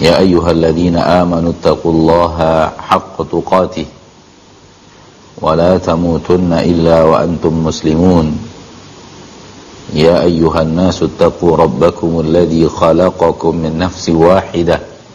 يا أيها الذين آمنوا اتقوا الله حق تقاته ولا تموتن إلا وأنتم مسلمون يا أيها الناس اتقوا ربكم الذي خلقكم من نفس واحدة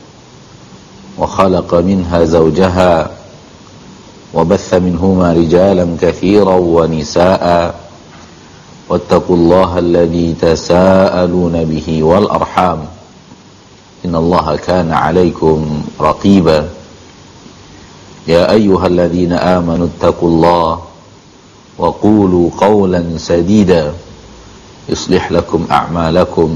وخلق منها زوجها وبث منهما رجالا كثيرا ونساء واتقوا الله الذي تساءلون به والأرحام إن الله كان عليكم رقيبا يا أيها الذين آمنوا اتقوا الله وقولوا قولا سديدا يصلح لكم أعمالكم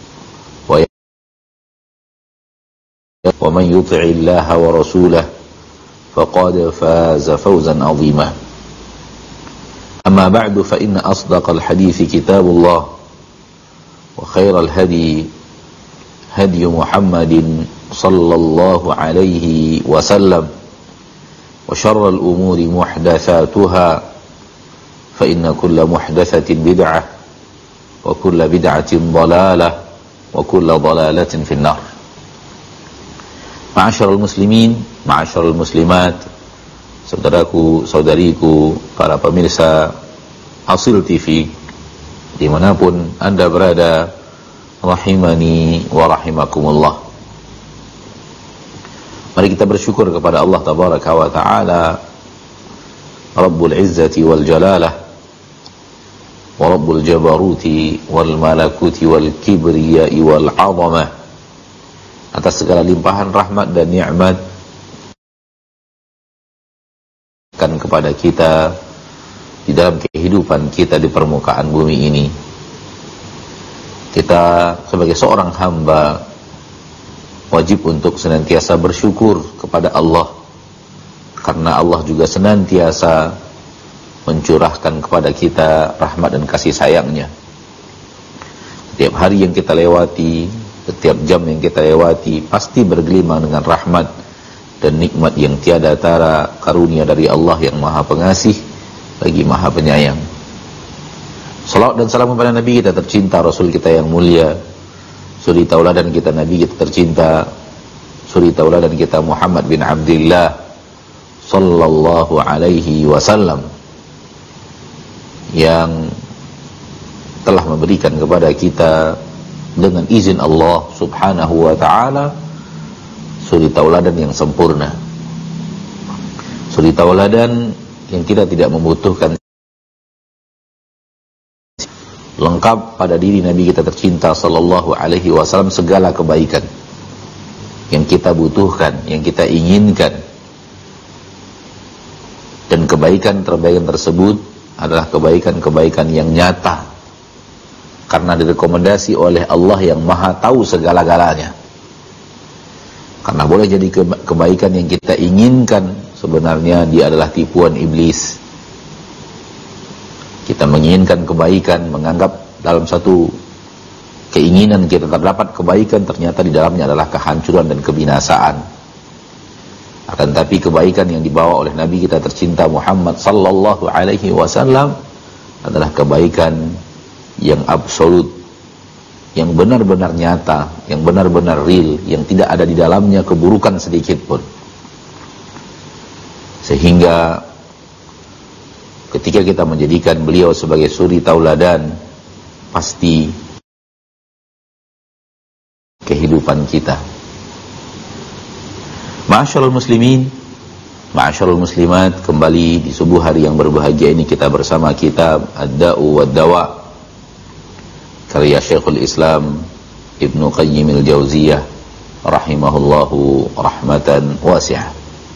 ومن يطع الله ورسوله فقد فاز فوزا عظيما أما بعد فإن أصدق الحديث كتاب الله وخير الهدي هدي محمد صلى الله عليه وسلم وشر الأمور محدثاتها فإن كل محدثة بدعة وكل بدعة ضلالة وكل ضلالة في النار. Ma'asyiral muslimin, ma'asyiral muslimat, saudaraku, saudariku, para pemirsa Asil TV dimanapun Anda berada, rahimani wa rahimakumullah. Mari kita bersyukur kepada Allah tabaraka wa ta'ala, Rabbul Izzati wal Jalalah wa Rabbul Jabaruti wal Malakuti wal Kibriyai wal Azamah, atas segala limpahan rahmat dan nikmat kan kepada kita di dalam kehidupan kita di permukaan bumi ini. Kita sebagai seorang hamba wajib untuk senantiasa bersyukur kepada Allah, karena Allah juga senantiasa mencurahkan kepada kita rahmat dan kasih sayangnya. Setiap hari yang kita lewati, setiap jam yang kita lewati pasti bergelimang dengan rahmat dan nikmat yang tiada tara, karunia dari Allah yang Maha Pengasih lagi Maha Penyayang. Salawat dan salam kepada Nabi kita tercinta, Rasul kita yang mulia, suri tauladan kita Nabi kita tercinta, suri tauladan kita Muhammad bin Abdullah sallallahu alaihi wasallam, yang telah memberikan kepada kita dengan izin Allah subhanahu wa ta'ala suri tauladan yang sempurna, suri tauladan yang kita tidak membutuhkan, lengkap pada diri Nabi kita tercinta sallallahu alaihi wasallam segala kebaikan yang kita butuhkan, yang kita inginkan. Dan kebaikan tersebut adalah kebaikan-kebaikan yang nyata, karena direkomendasi oleh Allah yang Maha tahu segala-galanya. Karena boleh jadi kebaikan yang kita inginkan sebenarnya dia adalah tipuan iblis. Kita menginginkan kebaikan, menganggap dalam satu keinginan kita terdapat kebaikan, ternyata di dalamnya adalah kehancuran dan kebinasaan. Akan tapi kebaikan yang dibawa oleh Nabi kita tercinta Muhammad sallallahu alaihi wasallam adalah kebaikan yang absolut, yang benar-benar nyata, yang benar-benar real, yang tidak ada di dalamnya keburukan sedikit pun. Sehingga ketika kita menjadikan beliau sebagai suri tauladan, pasti kehidupan kita. Ma'asyiral muslimin, ma'asyiral muslimat, kembali di subuh hari yang berbahagia ini kita bersama kitab Ad-Da'u wad-Dawa karya Syekhul Islam Ibnu Qayyim al-Jauziyah rahimahullahu rahmatan wasi'ah.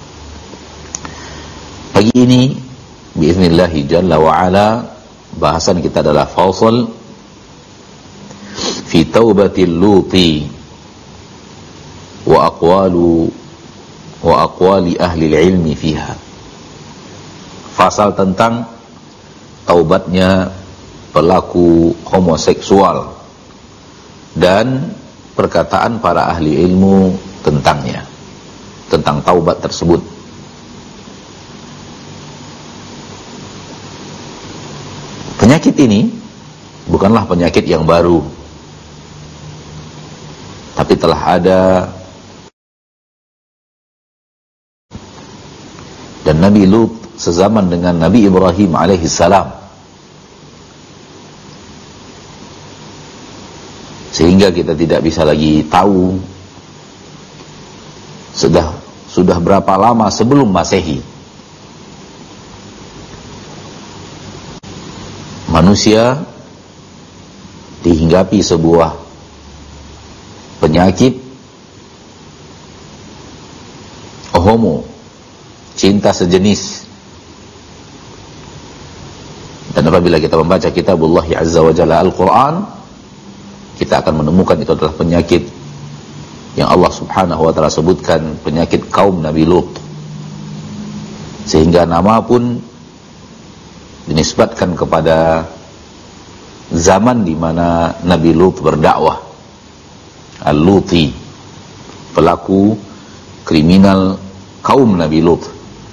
Pagi ini biiznillah jalla wa ala bahasan kita adalah fasal fi taubatil luti wa aqwali ahli ilmi fiha. Fasal tentang taubatnya pelaku homoseksual dan perkataan para ahli ilmu tentangnya, tentang taubat tersebut. Penyakit ini bukanlah penyakit yang baru, tapi telah ada dan Nabi Lut sezaman dengan Nabi Ibrahim alaihissalam. Sehingga kita tidak bisa lagi tahu sudah berapa lama sebelum Masehi manusia dihinggapi sebuah penyakit homo, cinta sejenis. Dan apabila kita membaca kitabullah azza wa jalla Al-Quran, kita akan menemukan itu adalah penyakit yang Allah subhanahu wa ta'ala sebutkan, penyakit kaum Nabi Lut. Sehingga nama pun dinisbatkan kepada zaman di mana Nabi Lut berdakwah. Al-Luti, pelaku kriminal kaum Nabi Lut.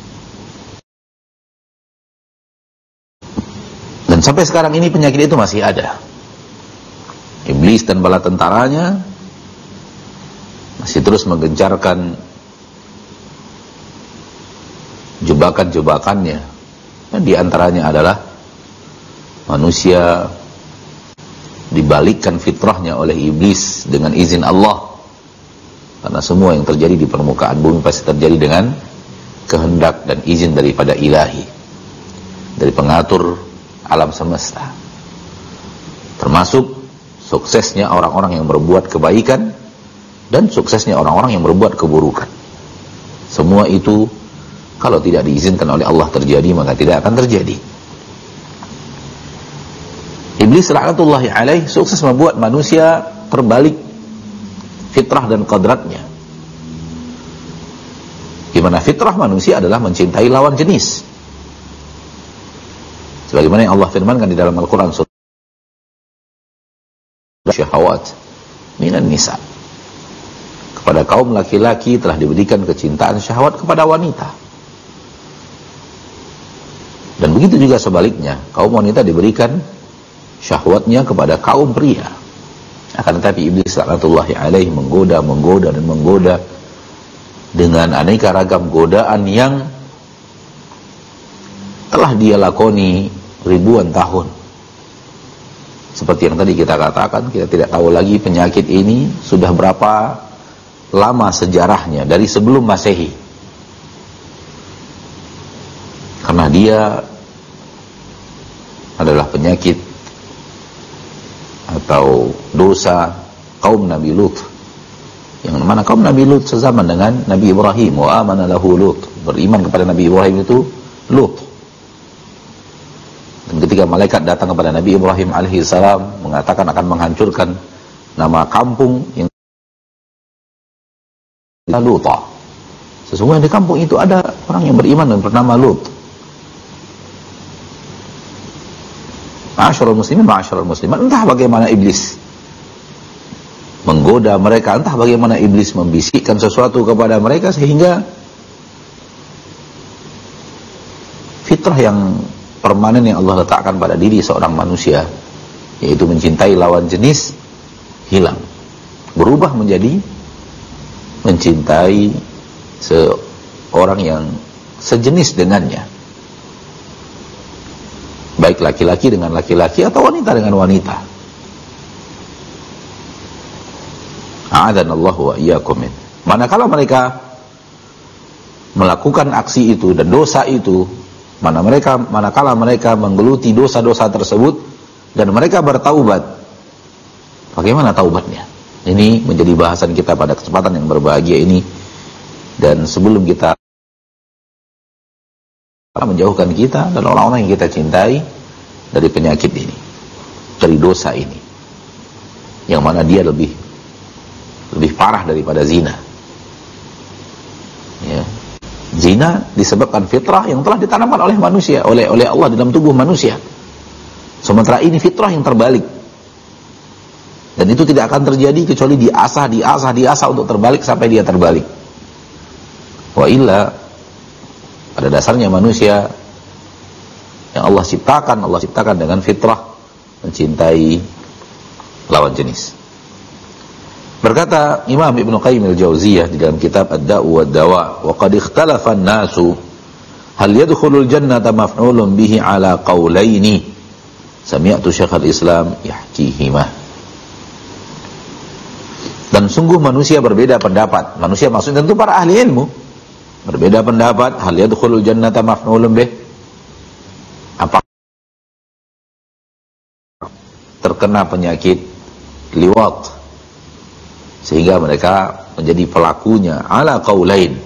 Dan sampai sekarang ini penyakit itu masih ada. Iblis dan bala tentaranya masih terus menggencarkan jebakan-jebakannya. Dan di antaranya adalah manusia dibalikkan fitrahnya oleh iblis dengan izin Allah. Karena semua yang terjadi di permukaan bumi pasti terjadi dengan kehendak dan izin daripada ilahi, dari pengatur alam semesta. Termasuk suksesnya orang-orang yang berbuat kebaikan dan suksesnya orang-orang yang berbuat keburukan. Semua itu kalau tidak diizinkan oleh Allah terjadi, maka tidak akan terjadi. Iblis laknatullahi alaih sukses membuat manusia terbalik fitrah dan kodratnya. Di mana fitrah manusia adalah mencintai lawan jenis. Sebagaimana yang Allah firmankan di dalam Al-Quran surah syahawat minan nisa. Kepada kaum laki-laki telah diberikan kecintaan syahwat kepada wanita. Dan begitu juga sebaliknya, kaum wanita diberikan syahwatnya kepada kaum pria. Akan tetapi iblis laknatullahi alaih menggoda dan menggoda dengan aneka ragam godaan yang telah dia lakoni ribuan tahun. Seperti yang tadi kita katakan, kita tidak tahu lagi penyakit ini sudah berapa lama sejarahnya, dari sebelum Masehi. Karena dia adalah penyakit atau dosa kaum Nabi Lut, yang mana kaum Nabi Lut sezaman dengan Nabi Ibrahim. Wa amana lahu Lut, beriman kepada Nabi Ibrahim itu Lut. Dan ketika malaikat datang kepada Nabi Ibrahim alaihissalam mengatakan akan menghancurkan nama kampung yang Luta, sesungguhnya di kampung itu ada orang yang beriman dan bernama Lut. Ma'asyiral muslimin, entah bagaimana iblis menggoda mereka, entah bagaimana iblis membisikkan sesuatu kepada mereka sehingga fitrah yang permanen yang Allah letakkan pada diri seorang manusia, yaitu mencintai lawan jenis, hilang, berubah menjadi mencintai seorang yang sejenis dengannya, baik laki-laki dengan laki-laki atau wanita dengan wanita. A'adhanallahu wa iyyakum min. Manakala mereka melakukan aksi itu dan dosa itu, manakala mereka menggeluti dosa-dosa tersebut dan mereka bertaubat, bagaimana taubatnya? Ini menjadi bahasan kita pada kesempatan yang berbahagia ini. Dan sebelum kita menjauhkan kita dan orang-orang yang kita cintai dari penyakit ini, dari dosa ini, yang mana dia lebih parah daripada zina. Ya. Zina disebabkan fitrah yang telah ditanamkan oleh manusia, oleh Allah dalam tubuh manusia. Sementara ini fitrah yang terbalik. Dan itu tidak akan terjadi kecuali diasah untuk terbalik sampai dia terbalik. Wa illa, pada dasarnya manusia yang Allah ciptakan dengan fitrah mencintai lawan jenis. Berkata Imam Ibn Qayyim al-Jauziyah di dalam kitab Ad-Da'u wa Dawa, wa qad ikhtalafa an-nasu Hal yadkhulul jannata maf'ulun bihi ala qawlaini sami'tu Syekhul Islam yahkihimah. Dan sungguh manusia berbeda pendapat. Manusia maksudnya tentu para ahli ilmu berbeda pendapat. Hal yadkhulul jannata maf'ulun bih, apa terkena penyakit liwat sehingga mereka menjadi pelakunya, ala qaulain.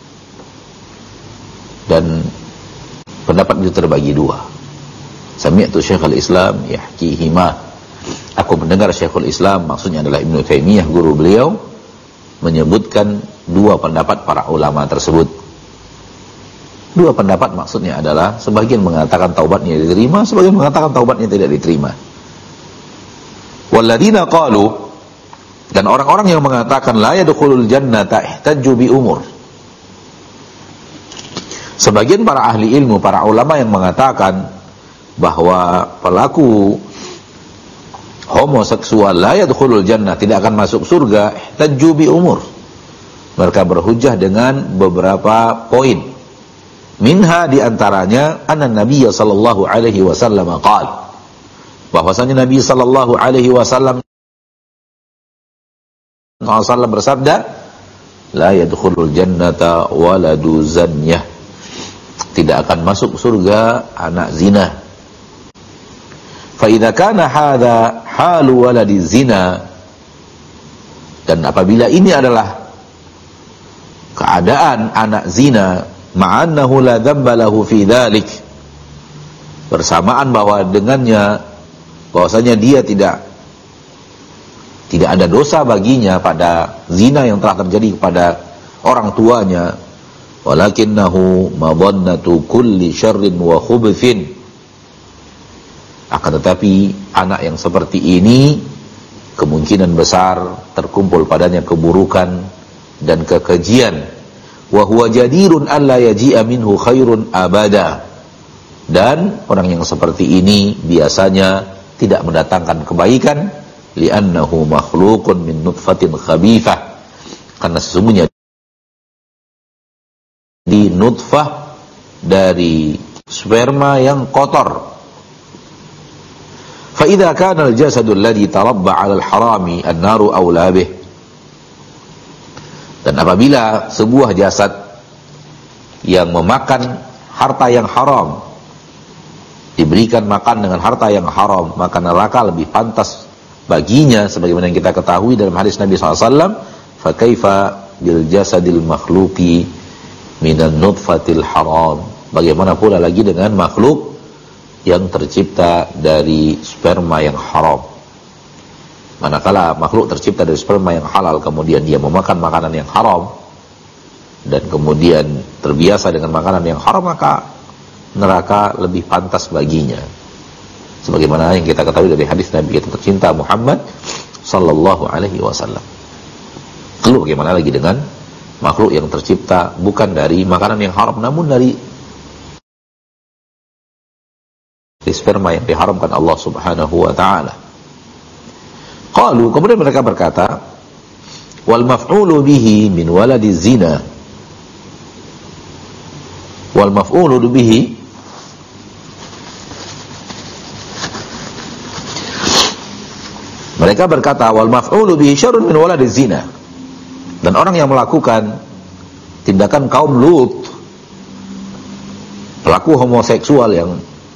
Dan pendapat itu terbagi dua. Sami'tu Syekhul Islam yahkihima, aku mendengar Syekhul Islam, maksudnya adalah Ibnu Taimiyah, guru beliau, menyebutkan dua pendapat para ulama tersebut. Dua pendapat maksudnya adalah sebagian mengatakan taubatnya diterima, sebagian mengatakan taubatnya tidak diterima. Walladzina qalu, dan orang-orang yang mengatakan la yadkhulul jannata ihtajju bi umur. Sebagian para ahli ilmu, para ulama yang mengatakan bahwa pelaku homoseksual la yadkhulul jannah, tidak akan masuk surga, ihtajju bi umur. Mereka berhujjah dengan beberapa poin. Minha, diantaranya, anna Nabiya sallallahu alaihi wasallam qala, bahwasanya Nabi sallallahu alaihi wasallam bersabda, la yadkhulul jannata waladu zanyah, tidak akan masuk surga anak zina. Fa idza kana hadza halu waladi zina, dan apabila ini adalah keadaan anak zina, ma'annahu la dzamba lahu fi dzalik, bersamaan bahwa dengannya bahwasanya dia tidak ada dosa baginya pada zina yang telah terjadi kepada orang tuanya, walakinnahu madannatu kulli syarrin wa khubthin, akan tetapi anak yang seperti ini kemungkinan besar terkumpul padanya keburukan dan kekejian. Wa huwa jadirun alla yaji'a minhu khairun abada, dan orang yang seperti ini biasanya tidak mendatangkan kebaikan, li'annahu makhluqun min nutfatin khabithah, karena sesungguhnya di nutfah dari sperma yang kotor. Fa idza kana al-jasadu alladhi tarabba 'ala al-harami an-naru awla bih, dan apabila sebuah jasad yang memakan harta yang haram diberikan makan dengan harta yang haram, maka neraka lebih pantas baginya, sebagaimana yang kita ketahui dalam hadis Nabi SAW, fa kaifa bil jasadil makhluqi minan nutfatil haram, bagaimana pula lagi dengan makhluk yang tercipta dari sperma yang haram. Manakala makhluk tercipta dari sperma yang halal, kemudian dia memakan makanan yang haram dan kemudian terbiasa dengan makanan yang haram, maka neraka lebih pantas baginya, sebagaimana yang kita ketahui dari hadis Nabi kita tercinta Muhammad sallallahu alaihi wasallam. Lalu bagaimana lagi dengan makhluk yang tercipta bukan dari makanan yang haram, namun dari sperma yang diharamkan Allah Subhanahu wa taala. Qalu, kemudian mereka berkata, wal maf'ulu bihi min waladi zina, wal maf'ulu bihi, mereka berkata wal maf'ulu bihi syarrun min waladi zina, dan orang yang melakukan tindakan kaum Lut, pelaku homoseksual yang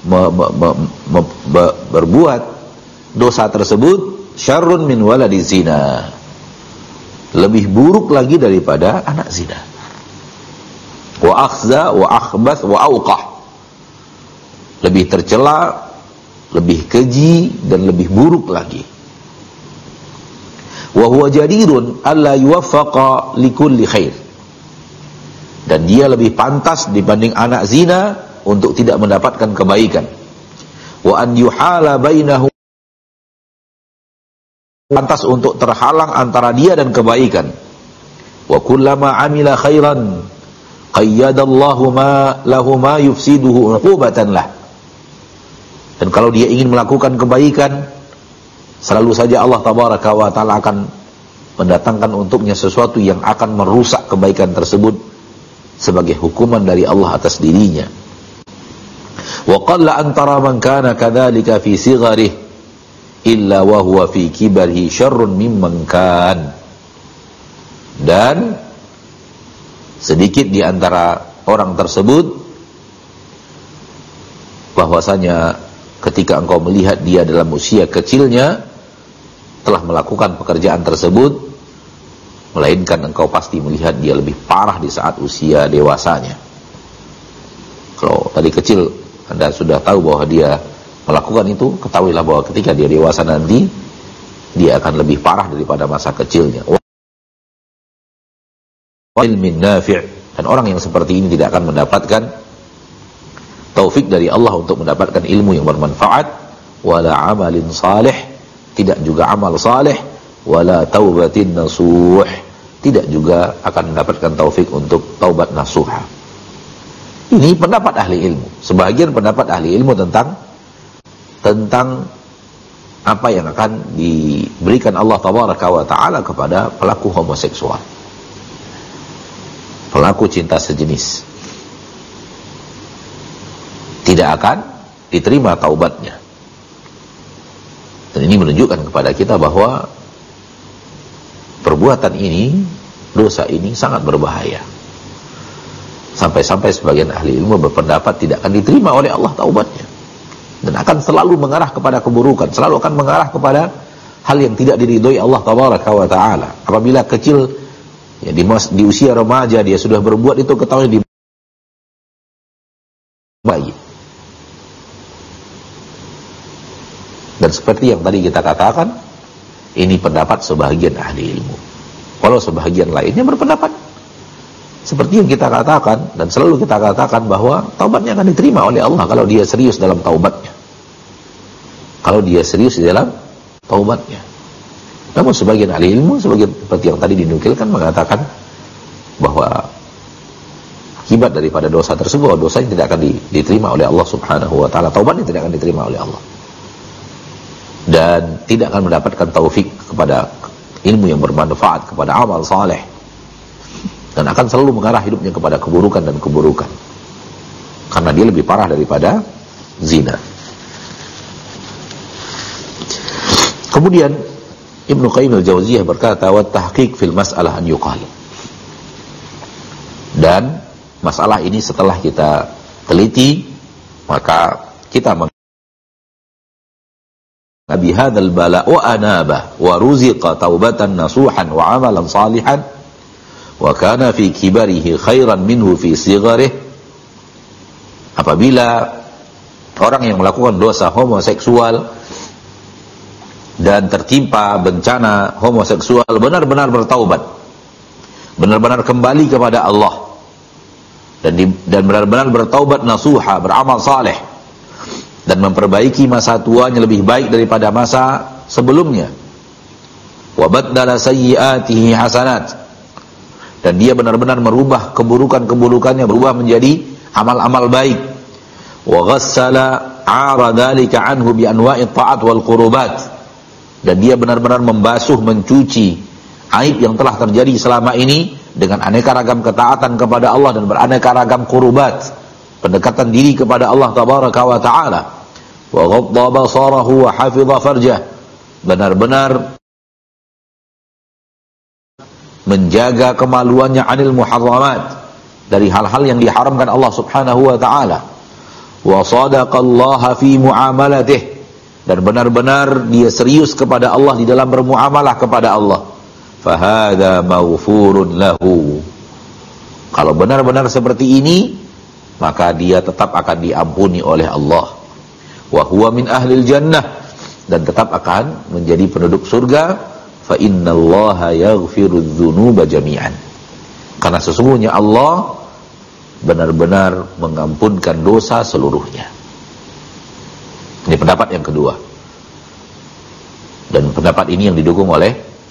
berbuat dosa tersebut, syarrun min waladi zina, lebih buruk lagi daripada anak zina. Wa akhza wa akhbath wa auqah, lebih tercela, lebih keji, dan lebih buruk lagi. Wa huwa jadirun alla yuwaffaqa likulli khair, dan dia lebih pantas dibanding anak zina untuk tidak mendapatkan kebaikan. Wa an yuhala bainahu, pantas untuk terhalang antara dia dan kebaikan. Wa kullama amila khairan qayyadallahu ma lahu ma yufsiduhu uqubatan lah, dan kalau dia ingin melakukan kebaikan, selalu saja Allah tabaraka wa taala akan mendatangkan untuknya sesuatu yang akan merusak kebaikan tersebut sebagai hukuman dari Allah atas dirinya. Wa qalla antara man kana kadzalika fi sigharih illa wa huwa fi kibarihi syarrun mimman kan. Dan sedikit di antara orang tersebut bahwasanya ketika engkau melihat dia dalam usia kecilnya telah melakukan pekerjaan tersebut, melainkan engkau pasti melihat dia lebih parah di saat usia dewasanya. Kalau tadi kecil Anda sudah tahu bahwa dia melakukan itu, ketahuilah bahwa ketika dia dewasa nanti dia akan lebih parah daripada masa kecilnya. Ilmin nafi', dan orang yang seperti ini tidak akan mendapatkan taufik dari Allah untuk mendapatkan ilmu yang bermanfaat, wala amalin salih, tidak juga amal saleh, wala taubatin nasuh, tidak juga akan mendapatkan taufik untuk taubat nasuha. Ini pendapat ahli ilmu. Sebagian pendapat ahli ilmu tentang apa yang akan diberikan Allah tabaraka wa ta'ala kepada pelaku homoseksual, pelaku cinta sejenis. Tidak akan diterima taubatnya. Dan ini menunjukkan kepada kita bahwa perbuatan ini, dosa ini sangat berbahaya. Sampai-sampai sebagian ahli ilmu berpendapat tidak akan diterima oleh Allah taubatnya. Dan akan selalu mengarah kepada keburukan, selalu akan mengarah kepada hal yang tidak diridhoi Allah tabaraka wa ta'ala. Apabila kecil, ya, di usia remaja dia sudah berbuat itu, ketahui di bayi. Dan seperti yang tadi kita katakan, ini pendapat sebagian ahli ilmu. Kalau sebagian lainnya berpendapat seperti yang kita katakan, dan selalu kita katakan bahwa taubatnya akan diterima oleh Allah kalau dia serius dalam taubatnya. Kalau dia serius di dalam taubatnya. Namun sebagian ahli ilmu, seperti yang tadi dinukilkan, mengatakan bahwa akibat daripada dosa tersebut, dosanya tidak akan diterima oleh Allah subhanahu wa ta'ala. Taubatnya tidak akan diterima oleh Allah. Dan tidak akan mendapatkan taufik kepada ilmu yang bermanfaat, kepada amal saleh, dan akan selalu mengarah hidupnya kepada keburukan dan keburukan, karena dia lebih parah daripada zina. Kemudian Ibnu Qayyim al-Jauziyah berkata, wa tahqiq fil mas'alah an yuqal. Dan masalah ini setelah kita teliti, maka kita Nabi hadzal bala wa anaba wa ruziqa taubatan nasuhan wa amalan salihan wa kana fi kibarihi khairan minhu fi sigharih. Apabila orang yang melakukan dosa homoseksual dan tertimpa bencana homoseksual benar-benar bertaubat, benar-benar kembali kepada Allah, dan benar-benar bertaubat nasuha, beramal saleh, dan memperbaiki masa tuanya lebih baik daripada masa sebelumnya. Wa baddala sayyi'atihi hasanat, dan dia benar-benar merubah keburukan-keburukannya berubah menjadi amal-amal baik. Wa ghassala 'ara dzalika anhu bi anwa'i ta'at wal qurubat, dan dia benar-benar membasuh, mencuci aib yang telah terjadi selama ini dengan aneka ragam ketaatan kepada Allah dan beraneka ragam qurubat, pendekatan diri kepada Allah tabaraka wa ta'ala. Wa ghadda basarahu wa hafidha farjah, benar-benar menjaga kemaluannya anil muharramat, dari hal-hal yang diharamkan Allah subhanahu wa ta'ala. Wa sadaqallaha fi muamalatih, dan benar-benar dia serius kepada Allah di dalam bermuamalah kepada Allah. Fahada maghfurun lahu, kalau benar-benar seperti ini, maka dia tetap akan diampuni oleh Allah. Wa huwa min ahlil jannah, dan tetap akan menjadi penduduk surga. Fa innallaha yaghfirudz dzunuba jami'an, karena sesungguhnya Allah benar-benar mengampunkan dosa seluruhnya. Ini pendapat yang kedua, dan pendapat ini yang didukung oleh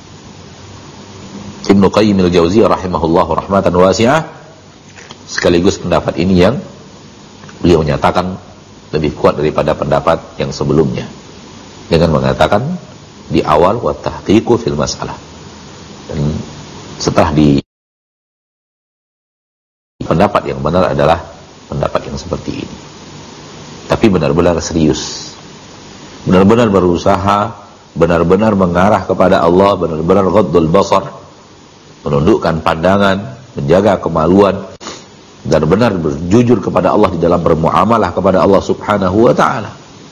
Ibnu Qayyim al-Jauziyah rahimahullahu rahmatan wasi'ah, sekaligus pendapat ini yang beliau menyatakan lebih kuat daripada pendapat yang sebelumnya, dengan mengatakan di awal wa tahqiqu fil mas'alah, dan setelah pendapat yang benar adalah pendapat yang seperti ini. Tapi benar-benar serius, benar-benar berusaha, benar-benar mengarah kepada Allah, benar-benar ghaddul basar, menundukkan pandangan, menjaga kemaluan, dan benar berjujur kepada Allah di dalam bermuamalah kepada Allah subhanahu wa ta'ala,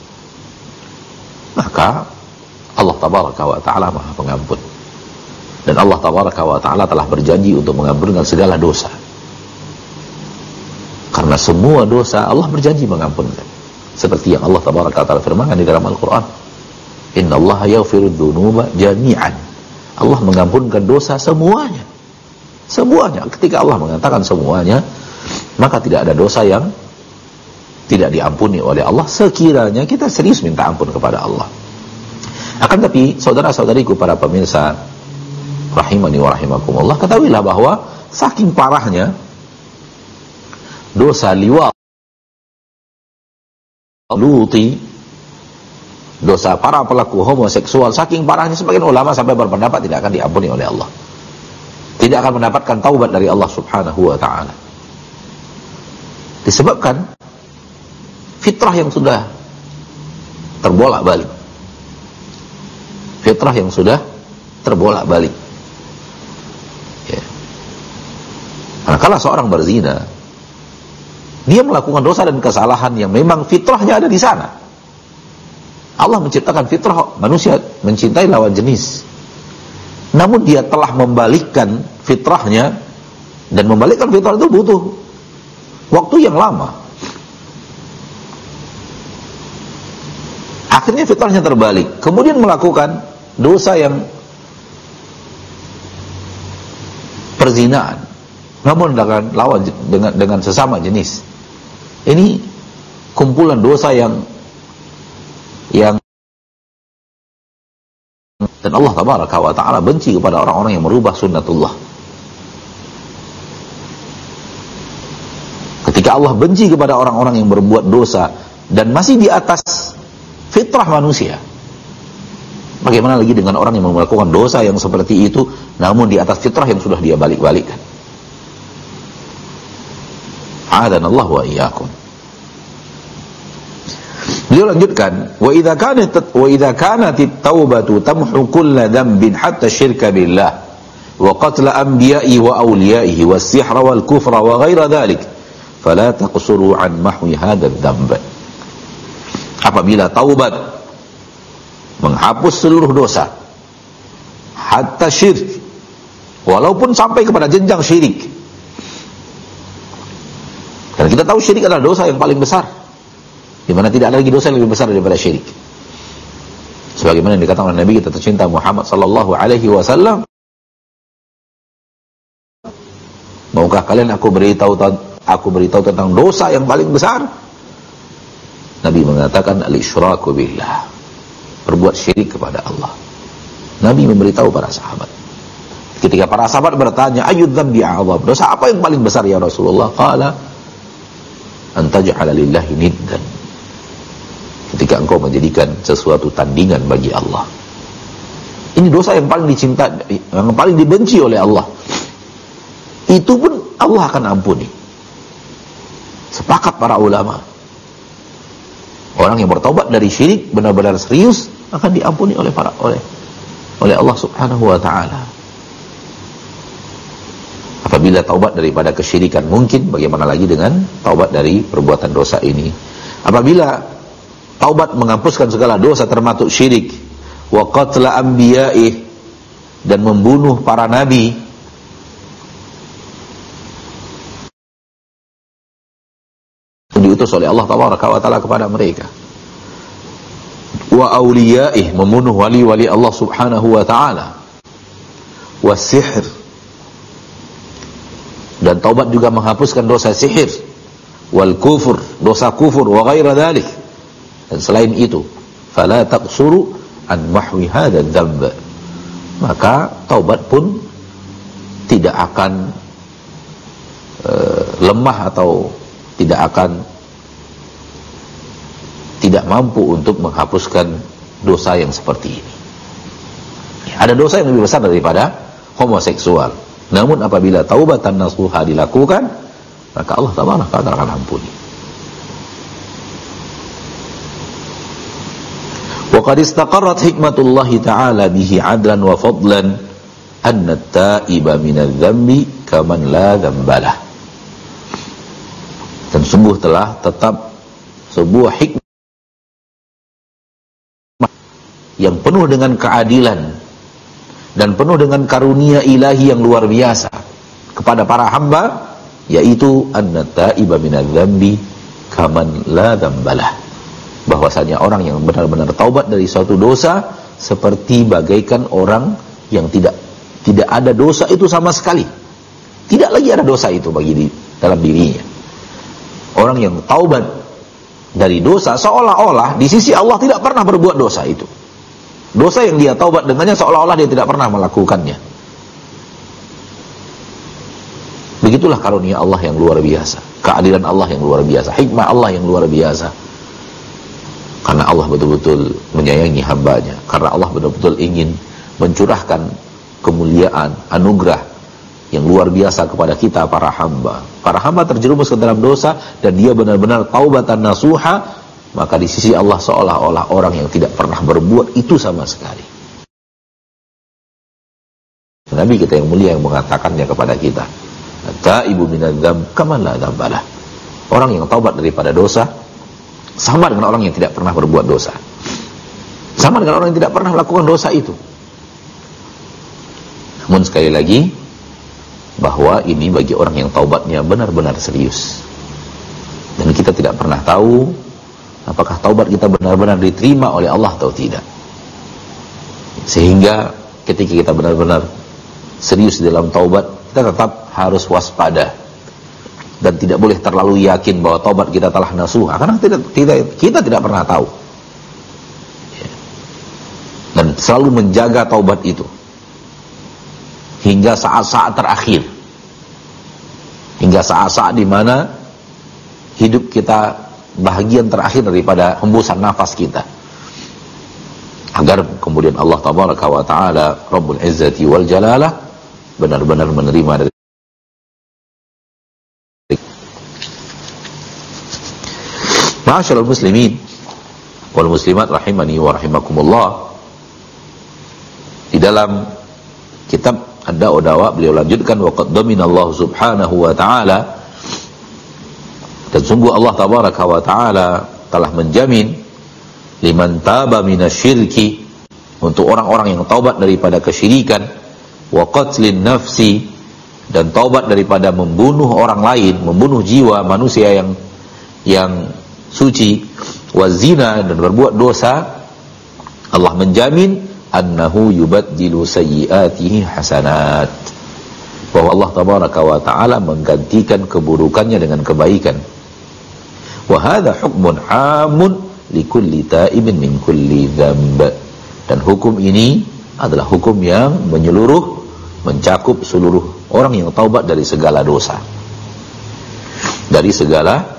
maka Allah tabaraka wa ta'ala maha pengampun. Dan Allah tabaraka wa ta'ala telah berjanji untuk mengampunkan segala dosa. Karena semua dosa Allah berjanji mengampunkan. Seperti yang Allah tabaraka wa ta'ala firmankan di dalam Al-Quran, innallaha yaghfiru dzunuba jami'an. Allah mengampunkan dosa semuanya. Semuanya. Ketika Allah mengatakan semuanya, maka tidak ada dosa yang tidak diampuni oleh Allah sekiranya kita serius minta ampun kepada Allah. Akan tapi saudara-saudariku para pemirsa rahimani wa rahimakumullah, ketahuilah bahwa saking parahnya dosa liwat, luti, dosa para pelaku homoseksual, saking parahnya sebagian ulama sampai berpendapat tidak akan diampuni oleh Allah, tidak akan mendapatkan taubat dari Allah subhanahu wa ta'ala. Disebabkan fitrah yang sudah terbolak-balik, fitrah yang sudah terbolak-balik. Ya. Manakala seorang berzina, dia melakukan dosa dan kesalahan yang memang fitrahnya ada di sana. Allah menciptakan fitrah manusia mencintai lawan jenis. Namun dia telah membalikkan fitrahnya, dan membalikkan fitrah itu butuh waktu yang lama. Akhirnya fitrahnya terbalik, kemudian melakukan dosa yang perzinaan, namun dengan sesama jenis. Ini kumpulan dosa yang dan Allah tabaraka wa ta'ala benci kepada orang-orang yang merubah sunnatullah. Ketika Allah benci kepada orang-orang yang berbuat dosa dan masih di atas fitrah manusia, bagaimana lagi dengan orang yang melakukan dosa yang seperti itu namun di atas fitrah yang sudah dia balik-balikkan. A'adanallahu wa iyyakum. Beliau lanjutkan, wa idza kanat at-taubatu tamhu kulla dhanbin hatta syirka billah wa qatla anbiya'i wa awliya'ihi was-sihra wal kufra wa ghaira dhalik fala taqsuru an mahwi hadha adh-dhanb. Apabila taubat menghapus seluruh dosa hatta syirik, walaupun sampai kepada jenjang syirik, dan kita tahu syirik adalah dosa yang paling besar, di mana tidak ada lagi dosa yang lebih besar daripada syirik. Sebagaimana yang dikatakan oleh Nabi kita tercinta Muhammad sallallahu alaihi wasallam, maukah kalian aku beritahu tentang dosa yang paling besar? Nabi mengatakan al-isyraku billah, berbuat syirik kepada Allah. Nabi memberitahu para sahabat. Ketika para sahabat bertanya, ayyud dzambi a'dzam, dosa apa yang paling besar ya Rasulullah? Qala an taj'ala lillahi niddan, ketika engkau menjadikan sesuatu tandingan bagi Allah. Ini dosa yang paling dicintai, yang paling dibenci oleh Allah. Itu pun Allah akan ampuni. Sepakat para ulama, orang yang bertobat dari syirik benar-benar serius akan diampuni oleh Allah subhanahu wa ta'ala. Apabila taubat daripada kesyirikan mungkin, bagaimana lagi dengan taubat dari perbuatan dosa ini? Apabila taubat menghapuskan segala dosa termasuk syirik, wa qatla anbiya'ih, dan membunuh para nabi, diutus oleh Allah tabaraka wa ta'ala kepada mereka, wa awliyaih, membunuh wali-wali Allah subhanahu wa ta'ala, wa sihr, dan taubat juga menghapuskan dosa sihir, wal kufur, dosa kufur, wa ghaira dhalik, dan selain itu, fala taqsuru an mahwi hadha dzamb, maka taubat pun tidak akan lemah atau tidak mampu untuk menghapuskan dosa yang seperti ini. Ada dosa yang lebih besar daripada homoseksual. Namun apabila taubatan nasuha dilakukan, maka Allah tabaraka wa ta'ala akan ampuni. Wa qad istaqarrat hikmatullahi ta'ala bihi 'adlan wa fadlan anna at-ta'iba minadz-dzambi kaman la dzambalah. Dan sungguh telah tetap sebuah hikmah yang penuh dengan keadilan dan penuh dengan karunia ilahi yang luar biasa kepada para hamba, yaitu anna at-ta'iba minadz-dzambi kaman la dzambalah. Bahwasanya orang yang benar-benar taubat dari suatu dosa seperti bagaikan orang yang tidak ada dosa itu sama sekali. Tidak lagi ada dosa itu bagi dalam dirinya. Orang yang taubat dari dosa seolah-olah di sisi Allah tidak pernah berbuat dosa itu. Dosa yang dia taubat dengannya seolah-olah dia tidak pernah melakukannya. Begitulah karunia Allah yang luar biasa, keadilan Allah yang luar biasa, hikmah Allah yang luar biasa. Karena Allah betul-betul menyayangi hambanya, karena Allah betul-betul ingin mencurahkan kemuliaan, anugerah yang luar biasa kepada kita para hamba. Para hamba terjerumus ke dalam dosa dan dia benar-benar taubatan nasuha, maka di sisi Allah seolah-olah orang yang tidak pernah berbuat itu sama sekali. Nabi kita yang mulia yang mengatakannya kepada kita, "Taibu minadz-dzamb kaman la dzambalah." Orang yang taubat daripada dosa sama dengan orang yang tidak pernah berbuat dosa. Sama dengan orang yang tidak pernah melakukan dosa itu. Namun sekali lagi, bahwa ini bagi orang yang taubatnya benar-benar serius. Dan kita tidak pernah tahu apakah taubat kita benar-benar diterima oleh Allah atau tidak. Sehingga ketika kita benar-benar serius dalam taubat, kita tetap harus waspada dan tidak boleh terlalu yakin bahwa taubat kita telah nasuha, karena kita tidak pernah tahu. Dan selalu menjaga taubat itu hingga saat-saat terakhir, hingga saat-saat di mana hidup kita bahagian terakhir daripada hembusan nafas kita, agar kemudian Allah tabaraka wa ta'ala Rabbul Izzati wal Jalalah benar-benar menerima dari Ma'asyiral muslimin wal muslimat rahimani wa rahimakumullah. Di dalam kitab Ad-Da'u Dawa beliau lanjutkan, wa qad daminallahu subhanahu wa ta'ala, dan sungguh Allah tabaraka wa ta'ala telah menjamin liman taba minasyirki, untuk orang-orang yang taubat daripada kesyirikan, wa qatlin nafsi, dan taubat daripada membunuh orang lain, membunuh jiwa manusia yang suci, wa zina, dan berbuat dosa. Allah menjamin annahu yubaddilu sayyiatihi hasanat, bahwa Allah tabaraka wa ta'ala menggantikan keburukannya dengan kebaikan. Wa hadha hukmun amun likulli ta'ibin min kulli dzamb, dan hukum ini adalah hukum yang menyeluruh, mencakup seluruh orang yang taubat dari segala dosa, dari segala.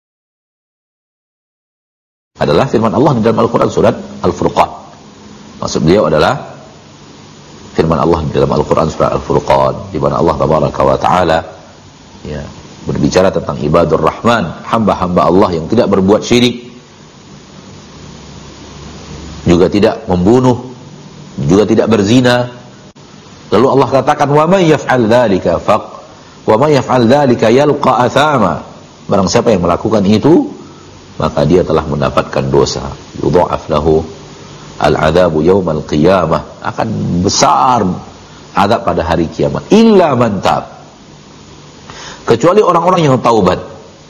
Adalah firman Allah di dalam Al-Quran surat Al-Furqan. Maksud beliau adalah firman Allah di dalam Al-Quran surat Al-Furqan, di mana Allah tabaraka wa ta'ala berbicara tentang ibadur rahman, hamba-hamba Allah yang tidak berbuat syirik, juga tidak membunuh, juga tidak berzina. Lalu Allah katakan, wa may yaf'al dzalika yalqa athama, barang siapa yang melakukan itu maka dia telah mendapatkan dosa. Yudha'af lahu al-'adzabu yaumal qiyamah, akan besar azab pada hari kiamat. Illa man tab, kecuali orang-orang yang taubat,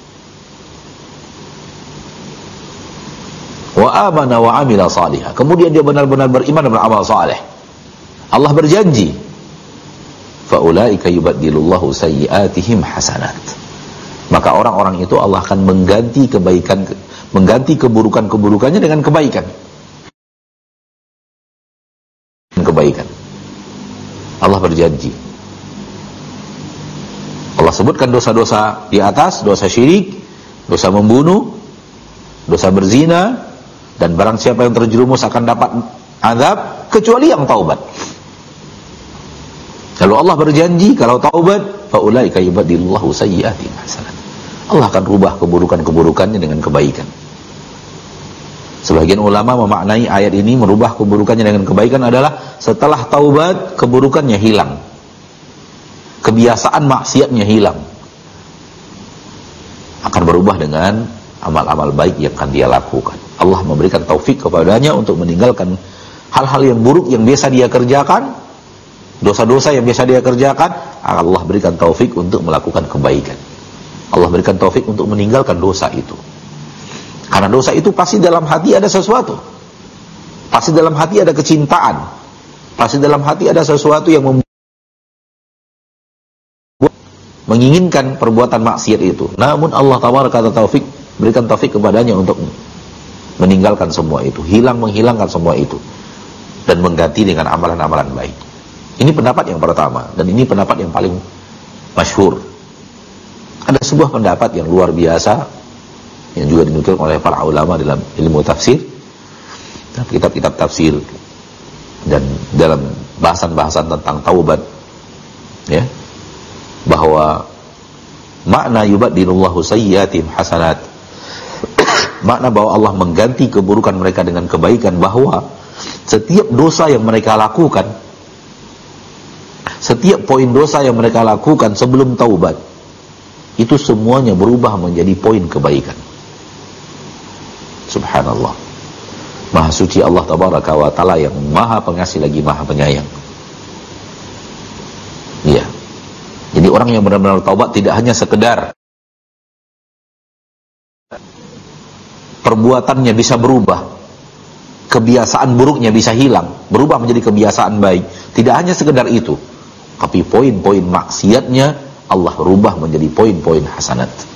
wa amana wa amila salihah, kemudian dia benar-benar beriman dan beramal saleh. Allah berjanji, fa ulaika yubaddilullahu sayyi'atihim hasanat, maka orang-orang itu Allah akan mengganti keburukan-keburukannya dengan kebaikan. Allah berjanji. Allah sebutkan dosa-dosa di atas, dosa syirik, dosa membunuh, dosa berzina, dan barang siapa yang terjerumus akan dapat azab, kecuali yang taubat. Lalu Allah berjanji kalau taubat, faulaika yubaddilullahu sayyi'atihim hasanat. Allah akan rubah keburukan-keburukannya dengan kebaikan. Sebagian ulama memaknai ayat ini merubah keburukannya dengan kebaikan adalah setelah taubat keburukannya hilang, kebiasaan maksiatnya hilang, akan berubah dengan amal-amal baik yang akan dia lakukan. Allah memberikan taufik kepadanya untuk meninggalkan hal-hal yang buruk yang biasa dia kerjakan, dosa-dosa yang biasa dia kerjakan. Allah berikan taufik untuk melakukan kebaikan. Allah berikan taufik untuk meninggalkan dosa itu. Karena dosa itu pasti dalam hati ada sesuatu. Pasti dalam hati ada kecintaan. Pasti dalam hati ada sesuatu yang menginginkan perbuatan maksiat itu. Namun Allah tabaraka wa taufik, berikan taufik kepadanya untuk meninggalkan semua itu, menghilangkan semua itu, dan mengganti dengan amalan-amalan baik. Ini pendapat yang pertama, dan ini pendapat yang paling masyhur. Ada sebuah pendapat yang luar biasa yang juga dinukilkan oleh para ulama dalam ilmu tafsir, dalam kitab-kitab tafsir, dan dalam bahasan-bahasan tentang taubat, ya, bahwa makna yubaddilullahu sayyi'atihim hasanat, makna bahwa Allah mengganti keburukan mereka dengan kebaikan, bahwa setiap dosa yang mereka lakukan, setiap poin dosa yang mereka lakukan sebelum taubat, itu semuanya berubah menjadi poin kebaikan. Subhanallah. Maha suci Allah tabaraka wa ta'ala yang maha pengasih lagi maha penyayang. Iya. Jadi orang yang benar-benar taubat tidak hanya sekedar perbuatannya bisa berubah, kebiasaan buruknya bisa hilang, berubah menjadi kebiasaan baik. Tidak hanya sekedar itu, tapi poin-poin maksiatnya Allah rubah menjadi poin-poin hasanat.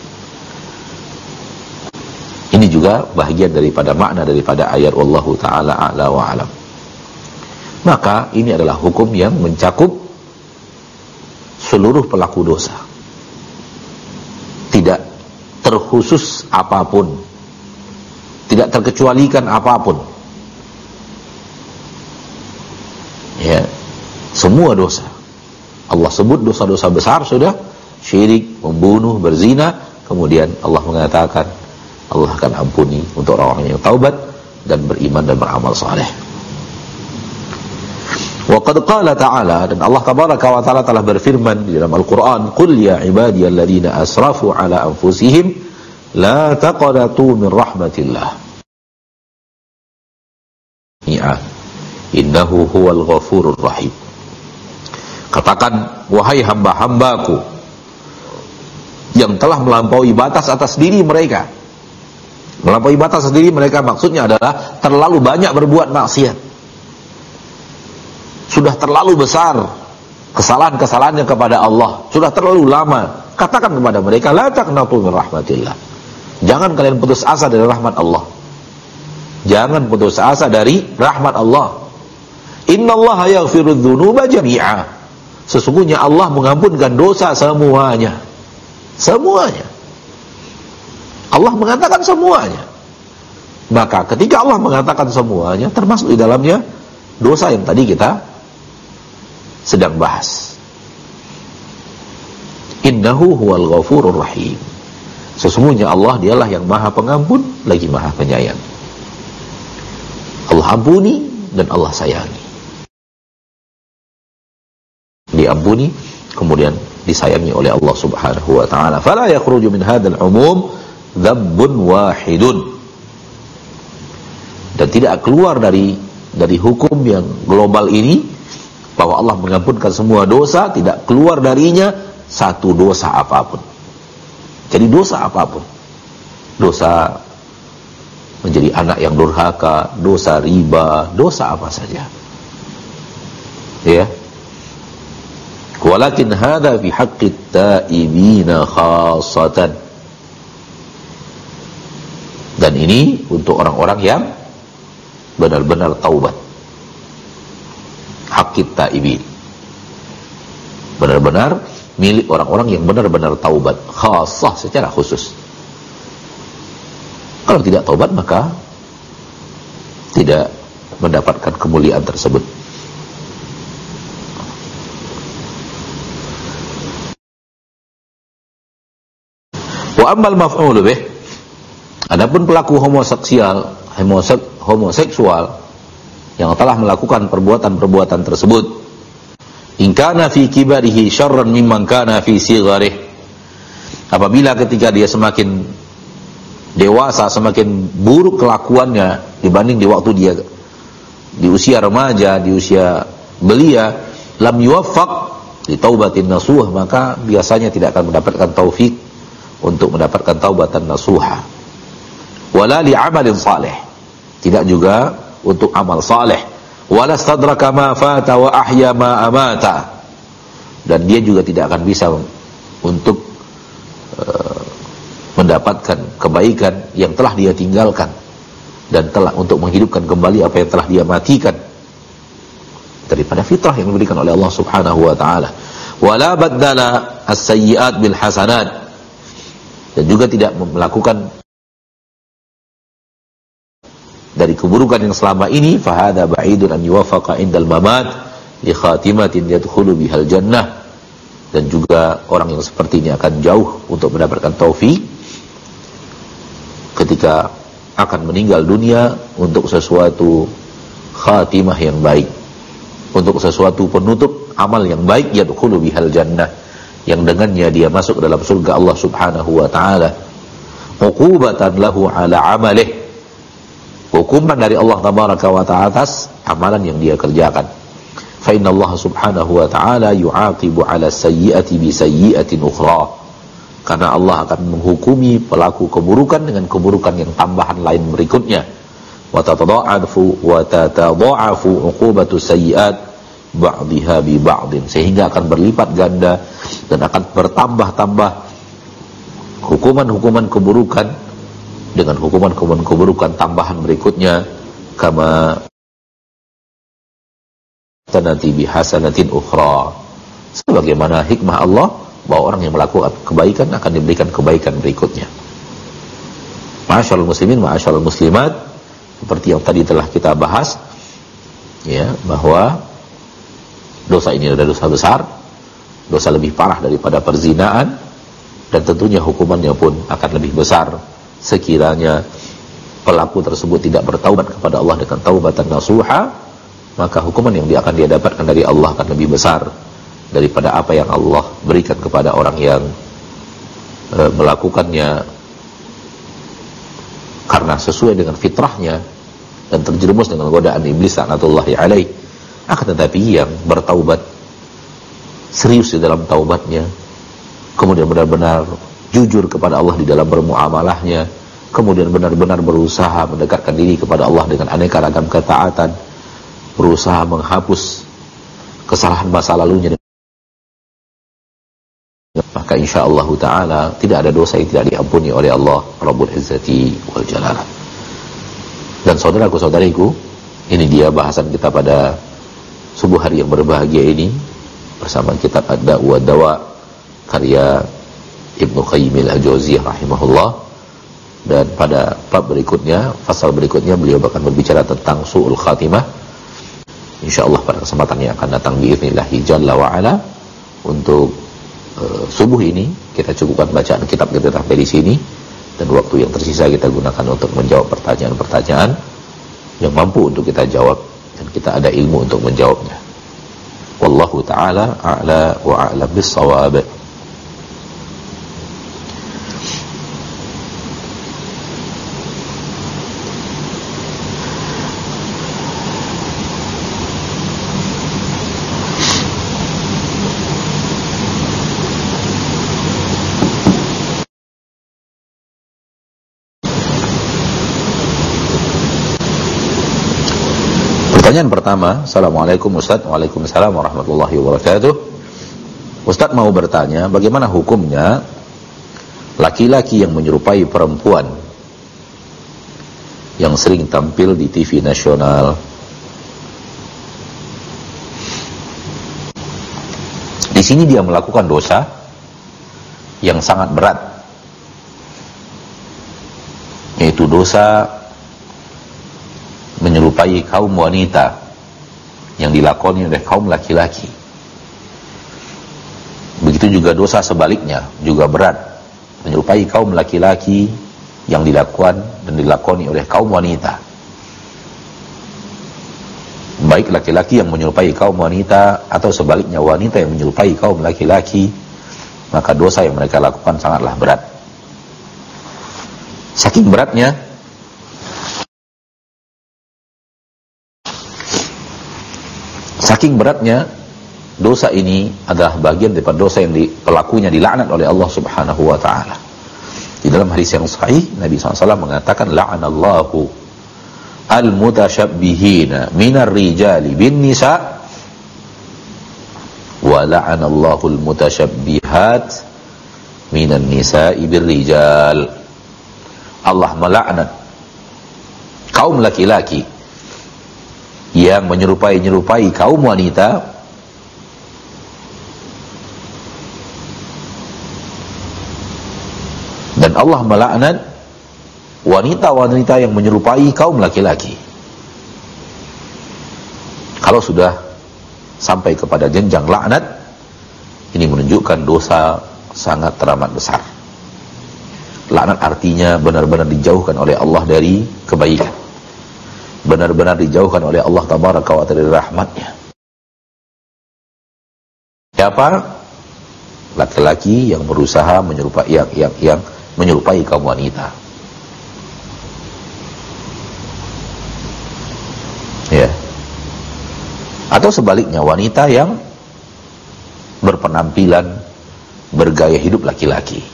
Ini juga bahagian daripada makna daripada ayat wallahu ta'ala a'la wa alam. Maka ini adalah hukum yang mencakup seluruh pelaku dosa, tidak terkhusus apapun, tidak terkecualikan apapun, ya, semua dosa. Allah sebut dosa-dosa besar sudah, syirik, membunuh, berzina, kemudian Allah mengatakan Allah akan ampuni untuk orang-orang yang taubat dan beriman dan beramal saleh. Wa qad qala ta'ala, dan Allah tabaraka wa ta'ala telah berfirman di dalam Al-Qur'an, "Qul ya ibadiyalladzina asrafu ala anfusihim la taqnatu min rahmatillah. Innahu huwal ghafurur rahim." Katakan, wahai hamba-hambaku yang telah melampaui batas atas diri mereka. Melampaui batas diri mereka maksudnya adalah terlalu banyak berbuat maksiat. Sudah terlalu besar kesalahan-kesalahannya kepada Allah, sudah terlalu lama. Katakan kepada mereka, la taqnatu min rahmatillah. Jangan kalian putus asa dari rahmat Allah. Jangan putus asa dari rahmat Allah. Innallaha yaghfirudz dzunuba jami'a. Sesungguhnya Allah mengampunkan dosa semuanya. Semuanya. Allah mengatakan semuanya. Maka ketika Allah mengatakan semuanya, termasuk di dalamnya dosa yang tadi kita sedang bahas. Innahu huwal ghafurur rahim. Sesungguhnya Allah dialah yang maha pengampun lagi maha penyayang. Allah ampuni dan Allah sayangi. Diampuni kemudian disayangi oleh Allah Subhanahu wa ta'ala. Fala yakhruju min hadzal umum dzambun wahidun. Dan tidak keluar dari hukum yang global ini, bahwa Allah mengampunkan semua dosa, tidak keluar darinya satu dosa apapun. Jadi dosa apapun, dosa menjadi anak yang durhaka, dosa riba, dosa apa saja, ya. Walakin hadza fi haqqit taibina khassatan. Dan ini untuk orang-orang yang benar-benar taubat. Haqqit taibin, benar-benar milik orang-orang yang benar-benar taubat, khassah, secara khusus. Kalau tidak taubat maka tidak mendapatkan kemuliaan tersebut. Wa ammal maf'ul bih, adapun pelaku homoseksual yang telah melakukan perbuatan-perbuatan tersebut, in kana fi kibarihi syarran mimman kana fi sigharih, apabila ketika dia semakin dewasa semakin buruk kelakuannya dibanding di waktu dia di usia remaja, di usia belia, lam yuwaffaq li taubatin nasuh, maka biasanya tidak akan mendapatkan taufik untuk mendapatkan taubatan nasuha. Wala li amalin salih, tidak juga untuk amal saleh. Wala stadraka ma fata wa ahya ma amata, dan dia juga tidak akan bisa untuk mendapatkan kebaikan yang telah dia tinggalkan dan telah untuk menghidupkan kembali apa yang telah dia matikan daripada fitrah yang diberikan oleh Allah Subhanahu wa taala. Wala baddala as-sayyi'at bil hasanat, dan juga tidak melakukan dari keburukan yang selama ini, fahada ba'idun an yuwaffaqa indal mamat li khatimatin yadkhulu bihal jannah, dan juga orang yang seperti ini akan jauh untuk mendapatkan taufik ketika akan meninggal dunia untuk sesuatu khatimah yang baik, untuk sesuatu penutup amal yang baik, yadkhulu bihal jannah, yang dengannya dia masuk dalam surga Allah Subhanahu wa taala, uqubatan lahu ala amalih, hukuman dari Allah tabaraka wa ta'ala atas amalan yang dia kerjakan. Fa inna Allah Subhanahu wa ta'ala yu'aqibu ala sayyi'ati bi sayyi'atin ukhra, karena Allah akan menghukumi pelaku keburukan dengan keburukan yang tambahan lain berikutnya. Wa tatadha'afu uqubatu sayyi'at ba'dihha bi ba'din, sehingga akan berlipat ganda dan akan bertambah-tambah hukuman-hukuman keburukan dengan hukuman-hukuman keburukan tambahan berikutnya, kama tanati bi hasanatin ukhra, sebagaimana hikmah Allah bahwa orang yang melakukan kebaikan akan diberikan kebaikan berikutnya. Ma'asyiral muslimin, ma'asyiral muslimat, seperti yang tadi telah kita bahas, ya, bahwa dosa ini adalah dosa besar, dosa lebih parah daripada perzinaan, dan tentunya hukumannya pun akan lebih besar sekiranya pelaku tersebut tidak bertaubat kepada Allah dengan taubatan nasuha, maka hukuman yang dia akan dapatkan dari Allah akan lebih besar daripada apa yang Allah berikan kepada orang yang melakukannya karena sesuai dengan fitrahnya dan terjerumus dengan godaan iblis laknatullahi alaih. Akan tetapi yang bertaubat serius di dalam taubatnya, kemudian benar-benar jujur kepada Allah di dalam bermuamalahnya, kemudian benar-benar berusaha mendekatkan diri kepada Allah dengan aneka ragam ketaatan, berusaha menghapus kesalahan masa lalunya, maka insyaallah ta'ala tidak ada dosa yang tidak diampuni oleh Allah Rabbul Izzati wal Jalalah. Dan saudaraku-saudariku, ini dia bahasan kita pada subuh hari yang berbahagia ini bersama kitab Ad-Da' wa Dawa karya Ibnu Qayyim al-Jauziyah rahimahullah. Dan pada bab berikutnya, fasal berikutnya, beliau akan berbicara tentang su'ul khatimah. Insyaallah pada kesempatan yang akan datang biiznillah jalla wa ala. Untuk subuh ini kita cukupkan bacaan kitab kita sampai di sini, dan waktu yang tersisa kita gunakan untuk menjawab pertanyaan-pertanyaan yang mampu untuk kita jawab dan kita ada ilmu untuk menjawabnya. Wallahu ta'ala a'la wa a'lam bis-shawab. Pertanyaan pertama, Assalamualaikum Ustaz. Waalaikumsalam warahmatullahi wabarakatuh. Ustaz mau bertanya, bagaimana hukumnya laki-laki yang menyerupai perempuan yang sering tampil di TV nasional? Di sini dia melakukan dosa yang sangat berat, yaitu dosa menyerupai kaum wanita yang dilakoni oleh kaum laki-laki. Begitu juga dosa sebaliknya juga berat, menyerupai kaum laki-laki yang dilakukan dan dilakoni oleh kaum wanita. Baik laki-laki yang menyerupai kaum wanita atau sebaliknya wanita yang menyerupai kaum laki-laki, maka dosa yang mereka lakukan sangatlah berat. Saking beratnya dosa ini adalah bagian daripada dosa yang pelakunya dilaknat oleh Allah Subhanahu wa taala. Di dalam hadis yang sahih Nabi SAW mengatakan la'anallahu al-mutasyabbihina minar rijali bin nisa wa la'anallahu al-mutasyabbihat minan nisa'i bir rijal. Allah melaknat kaum laki-laki yang menyerupai kaum wanita dan Allah melaknat wanita-wanita yang menyerupai kaum laki-laki. Kalau sudah sampai kepada jenjang laknat, ini menunjukkan dosa sangat teramat besar. Laknat artinya benar-benar dijauhkan oleh Allah dari kebaikan, benar-benar dijauhkan oleh Allah Tabaraka wa Ta'ala dari rahmatnya. Siapa? Laki-laki yang berusaha menyerupai yang menyerupai kaum wanita. Ya. Atau sebaliknya wanita yang berpenampilan bergaya hidup laki-laki.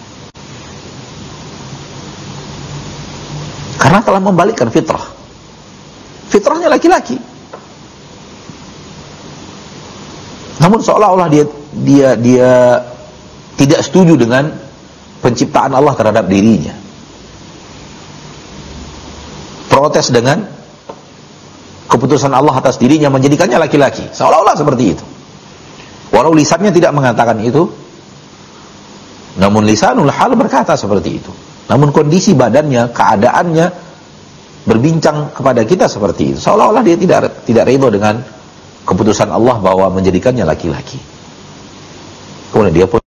Karena telah membalikkan fitrah. Fitrahnya laki-laki. Namun seolah-olah dia tidak setuju dengan penciptaan Allah terhadap dirinya. Protes dengan keputusan Allah atas dirinya menjadikannya laki-laki. Seolah-olah seperti itu. Walau lisannya tidak mengatakan itu, namun lisanul hal berkata seperti itu. Namun kondisi badannya, keadaannya berbincang kepada kita seperti itu. Seolah-olah dia tidak ridho dengan keputusan Allah bahwa menjadikannya laki-laki. Kemudian dia pun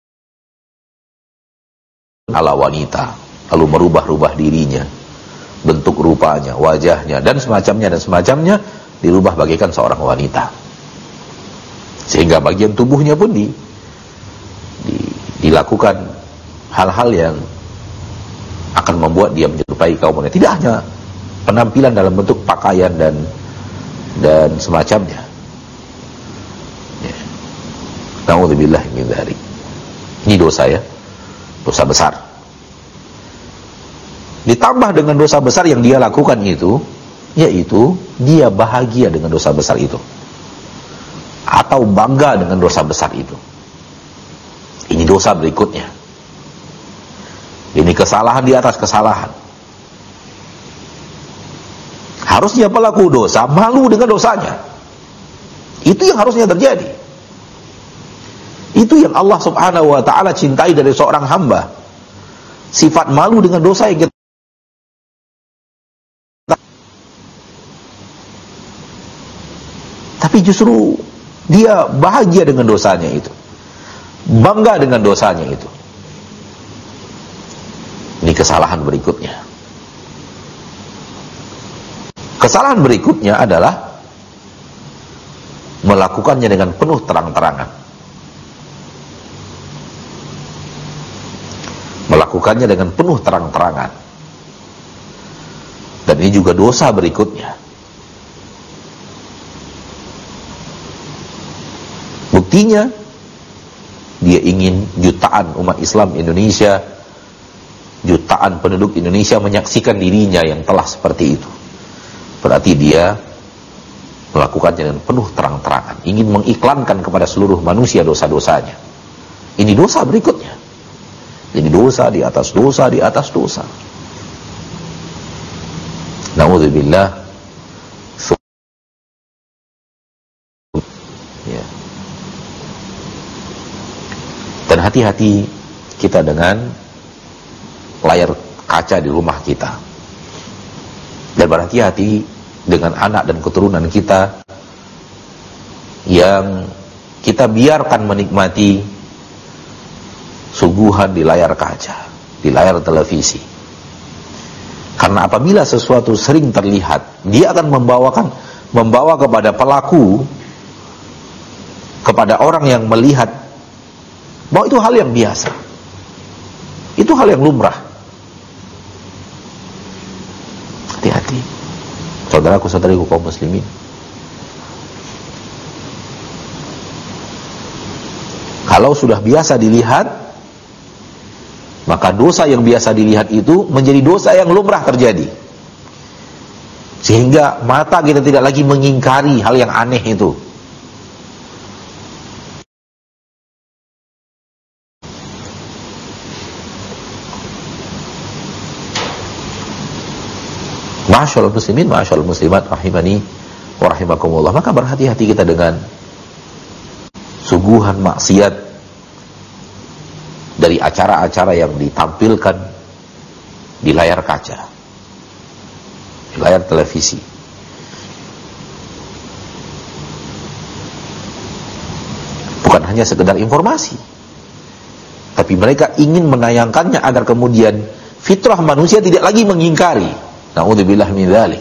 ala wanita, lalu merubah-rubah dirinya, bentuk rupanya, wajahnya, dan semacamnya dirubah bagaikan seorang wanita. Sehingga bagian tubuhnya pun dilakukan hal-hal yang akan membuat dia menyerupai kaum wanita. Tidak hanya penampilan dalam bentuk pakaian dan semacamnya. Ya. Na'udzubillah min dzalik. Ini dosa ya, dosa besar. Ditambah dengan dosa besar yang dia lakukan itu, yaitu dia bahagia dengan dosa besar itu, atau bangga dengan dosa besar itu. Ini dosa berikutnya. Ini kesalahan di atas kesalahan. Harusnya pelaku dosa malu dengan dosanya. Itu yang harusnya terjadi. Itu yang Allah Subhanahu wa ta'ala cintai dari seorang hamba. Sifat malu dengan dosa yang kita, tapi justru dia bahagia dengan dosanya itu, bangga dengan dosanya itu. Ini kesalahan berikutnya. Kesalahan berikutnya adalah melakukannya dengan penuh terang-terangan. Melakukannya dengan penuh terang-terangan. Dan ini juga dosa berikutnya. Buktinya, dia ingin jutaan umat Islam Indonesia, jutaan penduduk Indonesia menyaksikan dirinya yang telah seperti itu. Berarti dia melakukannya dengan penuh terang-terangan, ingin mengiklankan kepada seluruh manusia dosa-dosanya. Ini dosa berikutnya. Ini dosa di atas dosa di atas dosa. Na'udzubillah. Ya. Dan hati-hati kita dengan layar kaca di rumah kita. Dan berhati-hati dengan anak dan keturunan kita yang kita biarkan menikmati suguhan di layar kaca, di layar televisi. Karena apabila sesuatu sering terlihat, dia akan membawa kepada pelaku, kepada orang yang melihat, bahwa itu hal yang biasa, itu hal yang lumrah. Hati-hati, saudaraku saudariku kaum muslimin. Kalau sudah biasa dilihat, maka dosa yang biasa dilihat itu menjadi dosa yang lumrah terjadi. Sehingga mata kita tidak lagi mengingkari hal yang aneh itu. Ma'asyarul muslimin, ma'asyarul muslimat, rahimani wa rahimakumullah. Maka berhati-hati kita dengan suguhan maksiat dari acara-acara yang ditampilkan di layar kaca, di layar televisi. Bukan hanya sekedar informasi, tapi mereka ingin menayangkannya agar kemudian fitrah manusia tidak lagi mengingkari. Na'udzubillah min dzalik.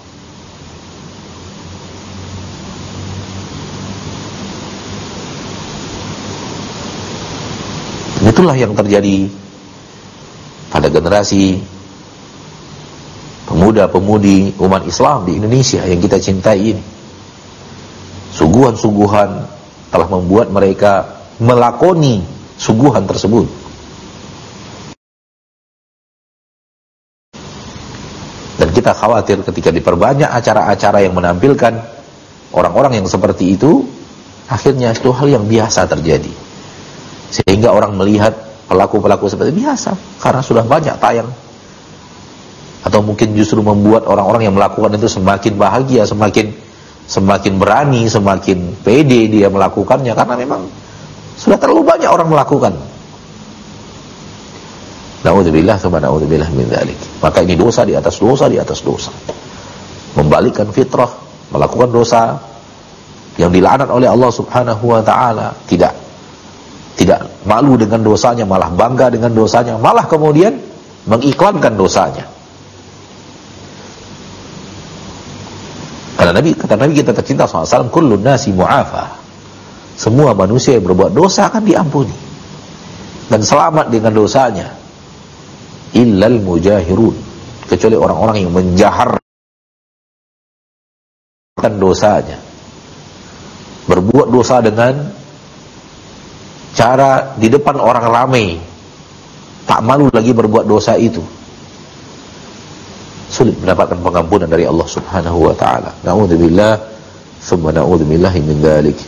Itulah yang terjadi pada generasi pemuda-pemudi umat Islam di Indonesia yang kita cintai ini. Suguhan-suguhan telah membuat mereka melakoni suguhan tersebut. Dan kita khawatir ketika diperbanyak acara-acara yang menampilkan orang-orang yang seperti itu, akhirnya itu hal yang biasa terjadi. Sehingga orang melihat pelaku-pelaku seperti biasa karena sudah banyak tayang. Atau mungkin justru membuat orang-orang yang melakukan itu semakin bahagia, semakin berani, semakin pede dia melakukannya, karena memang sudah terlalu banyak orang melakukan. Na'udzubillah tsumma na'udzubillah min dzalik. Maka ini dosa di atas dosa di atas dosa. Membalikkan fitrah, melakukan dosa yang dilaknat oleh Allah Subhanahu wa taala, tidak malu dengan dosanya, malah bangga dengan dosanya, malah kemudian mengiklankan dosanya. Karena kata Nabi kita tercinta SAW, kullun nasi mu'afa. Semua manusia yang berbuat dosa akan diampuni dan selamat dengan dosanya. Illal mujahirun, kecuali orang-orang yang menjaharkan dosanya, berbuat dosa dengan cara di depan orang ramai, tak malu lagi berbuat dosa itu, sulit mendapatkan pengampunan dari Allah Subhanahu wa taala. Na'udzubillah tsumma na'udzubillahi min dzalik.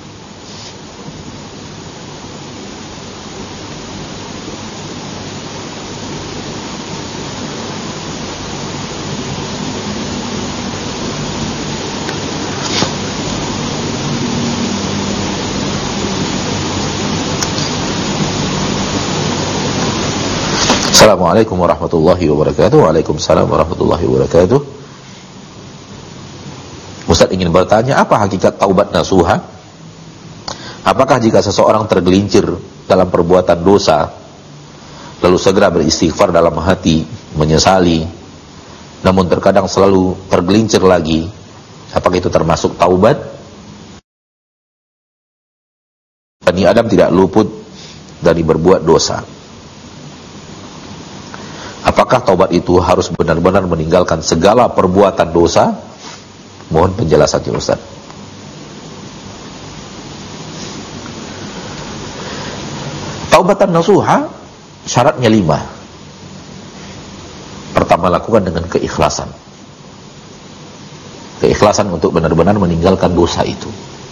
Assalamualaikum warahmatullahi wabarakatuh. Waalaikumsalam warahmatullahi wabarakatuh. Ustaz ingin bertanya, apa hakikat taubat nasuha? Apakah jika seseorang tergelincir dalam perbuatan dosa, lalu segera beristighfar dalam hati, menyesali, namun terkadang selalu tergelincir lagi, apakah itu termasuk taubat? Bani Adam tidak luput dari berbuat dosa. Apakah taubat itu harus benar-benar meninggalkan segala perbuatan dosa? Mohon penjelasannya Ustaz. Taubatan nasuha syaratnya 5. Pertama, lakukan dengan keikhlasan. Keikhlasan untuk benar-benar meninggalkan dosa itu.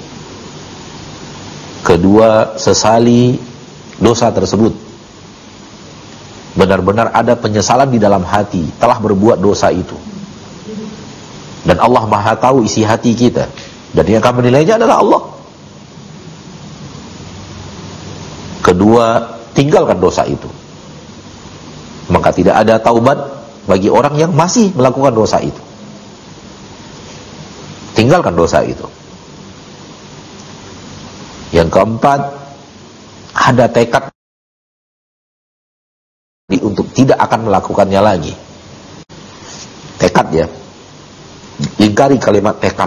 Kedua, sesali dosa tersebut. Benar-benar ada penyesalan di dalam hati telah berbuat dosa itu, dan Allah Maha tahu isi hati kita, dan yang akan menilainya adalah Allah. Kedua, tinggalkan dosa itu. Maka tidak ada taubat bagi orang yang masih melakukan dosa itu. Tinggalkan dosa itu. Yang keempat, ada tekad untuk tidak akan melakukannya lagi. Tekad ya. Ingkari kalimat tekad.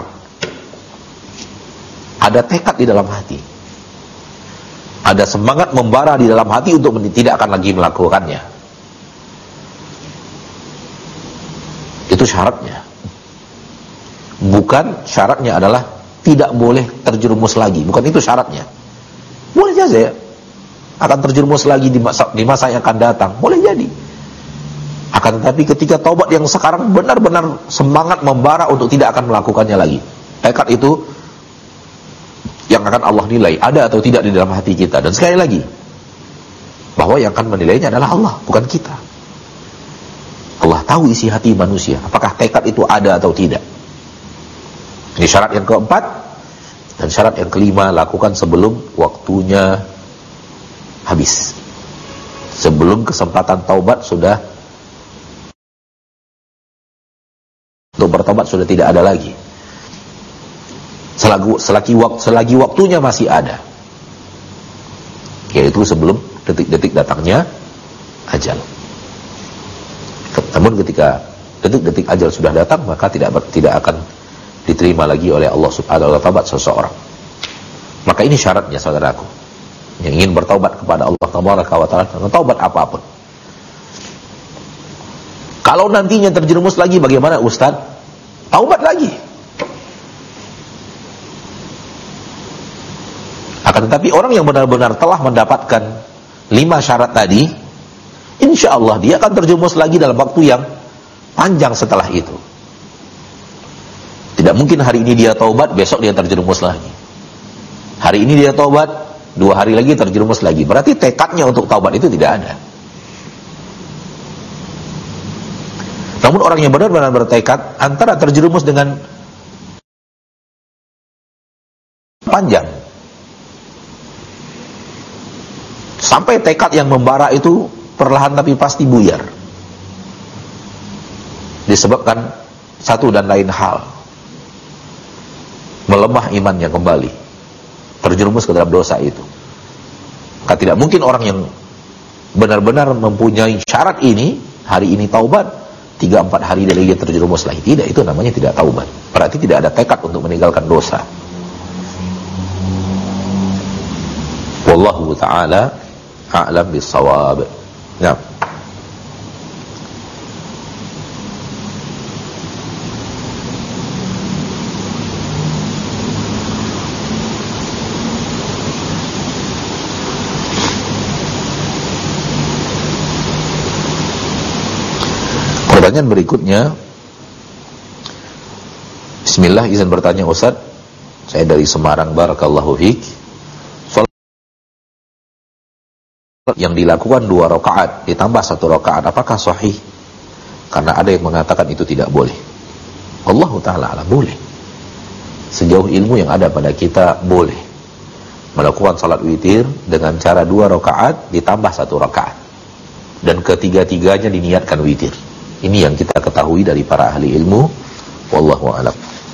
Ada tekad di dalam hati. Ada semangat membara di dalam hati untuk tidak akan lagi melakukannya. Itu syaratnya. Bukan syaratnya adalah tidak boleh terjerumus lagi. Bukan itu syaratnya. Boleh saja ya. Akan terjerumus lagi di masa yang akan datang. Boleh jadi. Akan tetapi ketika taubat yang sekarang benar-benar semangat membara untuk tidak akan melakukannya lagi. Tekad itu yang akan Allah nilai, ada atau tidak di dalam hati kita. Dan sekali lagi, bahwa yang akan menilainya adalah Allah, bukan kita. Allah tahu isi hati manusia, apakah tekad itu ada atau tidak. Ini syarat yang keempat. Dan syarat yang kelima, lakukan sebelum waktunya habis. Sebelum kesempatan taubat sudah, untuk bertobat sudah tidak ada lagi. Selagi waktunya masih ada, yaitu sebelum detik-detik datangnya ajal. Namun ketika detik-detik ajal sudah datang, maka tidak akan diterima lagi oleh Allah Subhanahu wa taala taubat seseorang. Maka ini syaratnya saudaraku, yang ingin bertaubat kepada Allah Tabaraka wa taala, taubat apapun. Kalau nantinya terjerumus lagi, bagaimana Ustaz? Taubat lagi. Akan tetapi orang yang benar-benar telah mendapatkan 5 syarat tadi, insya Allah dia akan terjerumus lagi dalam waktu yang panjang setelah itu. Tidak mungkin hari ini dia taubat, besok dia terjerumus lagi. Hari ini dia taubat, 2 hari lagi terjerumus lagi. Berarti tekadnya untuk taubat itu tidak ada. Namun orang yang benar-benar bertekad, antara terjerumus dengan panjang, sampai tekad yang membara itu perlahan tapi pasti buyar. Disebabkan satu dan lain hal. Melemah imannya kembali. Terjerumus ke dalam dosa itu. Maka tidak mungkin orang yang benar-benar mempunyai syarat ini, hari ini taubat, 3-4 hari dia terjerumus lagi. Tidak, itu namanya tidak taubat. Berarti tidak ada tekad untuk meninggalkan dosa. Wallahu ta'ala a'lam bis-shawab. Nah, pertanyaan berikutnya, Bismillah, izin bertanya Ustaz, saya dari Semarang, barakallahu fiik. Yang dilakukan 2 rakaat ditambah 1 rakaat, apakah sahih? Karena ada yang mengatakan itu tidak boleh. Allah Ta'ala alam, boleh. Sejauh ilmu yang ada pada kita, boleh melakukan salat witir dengan cara 2 rakaat ditambah 1 rakaat, dan ketiga-tiganya diniatkan witir. Ini yang kita ketahui dari para ahli ilmu. Wallahu a'lam.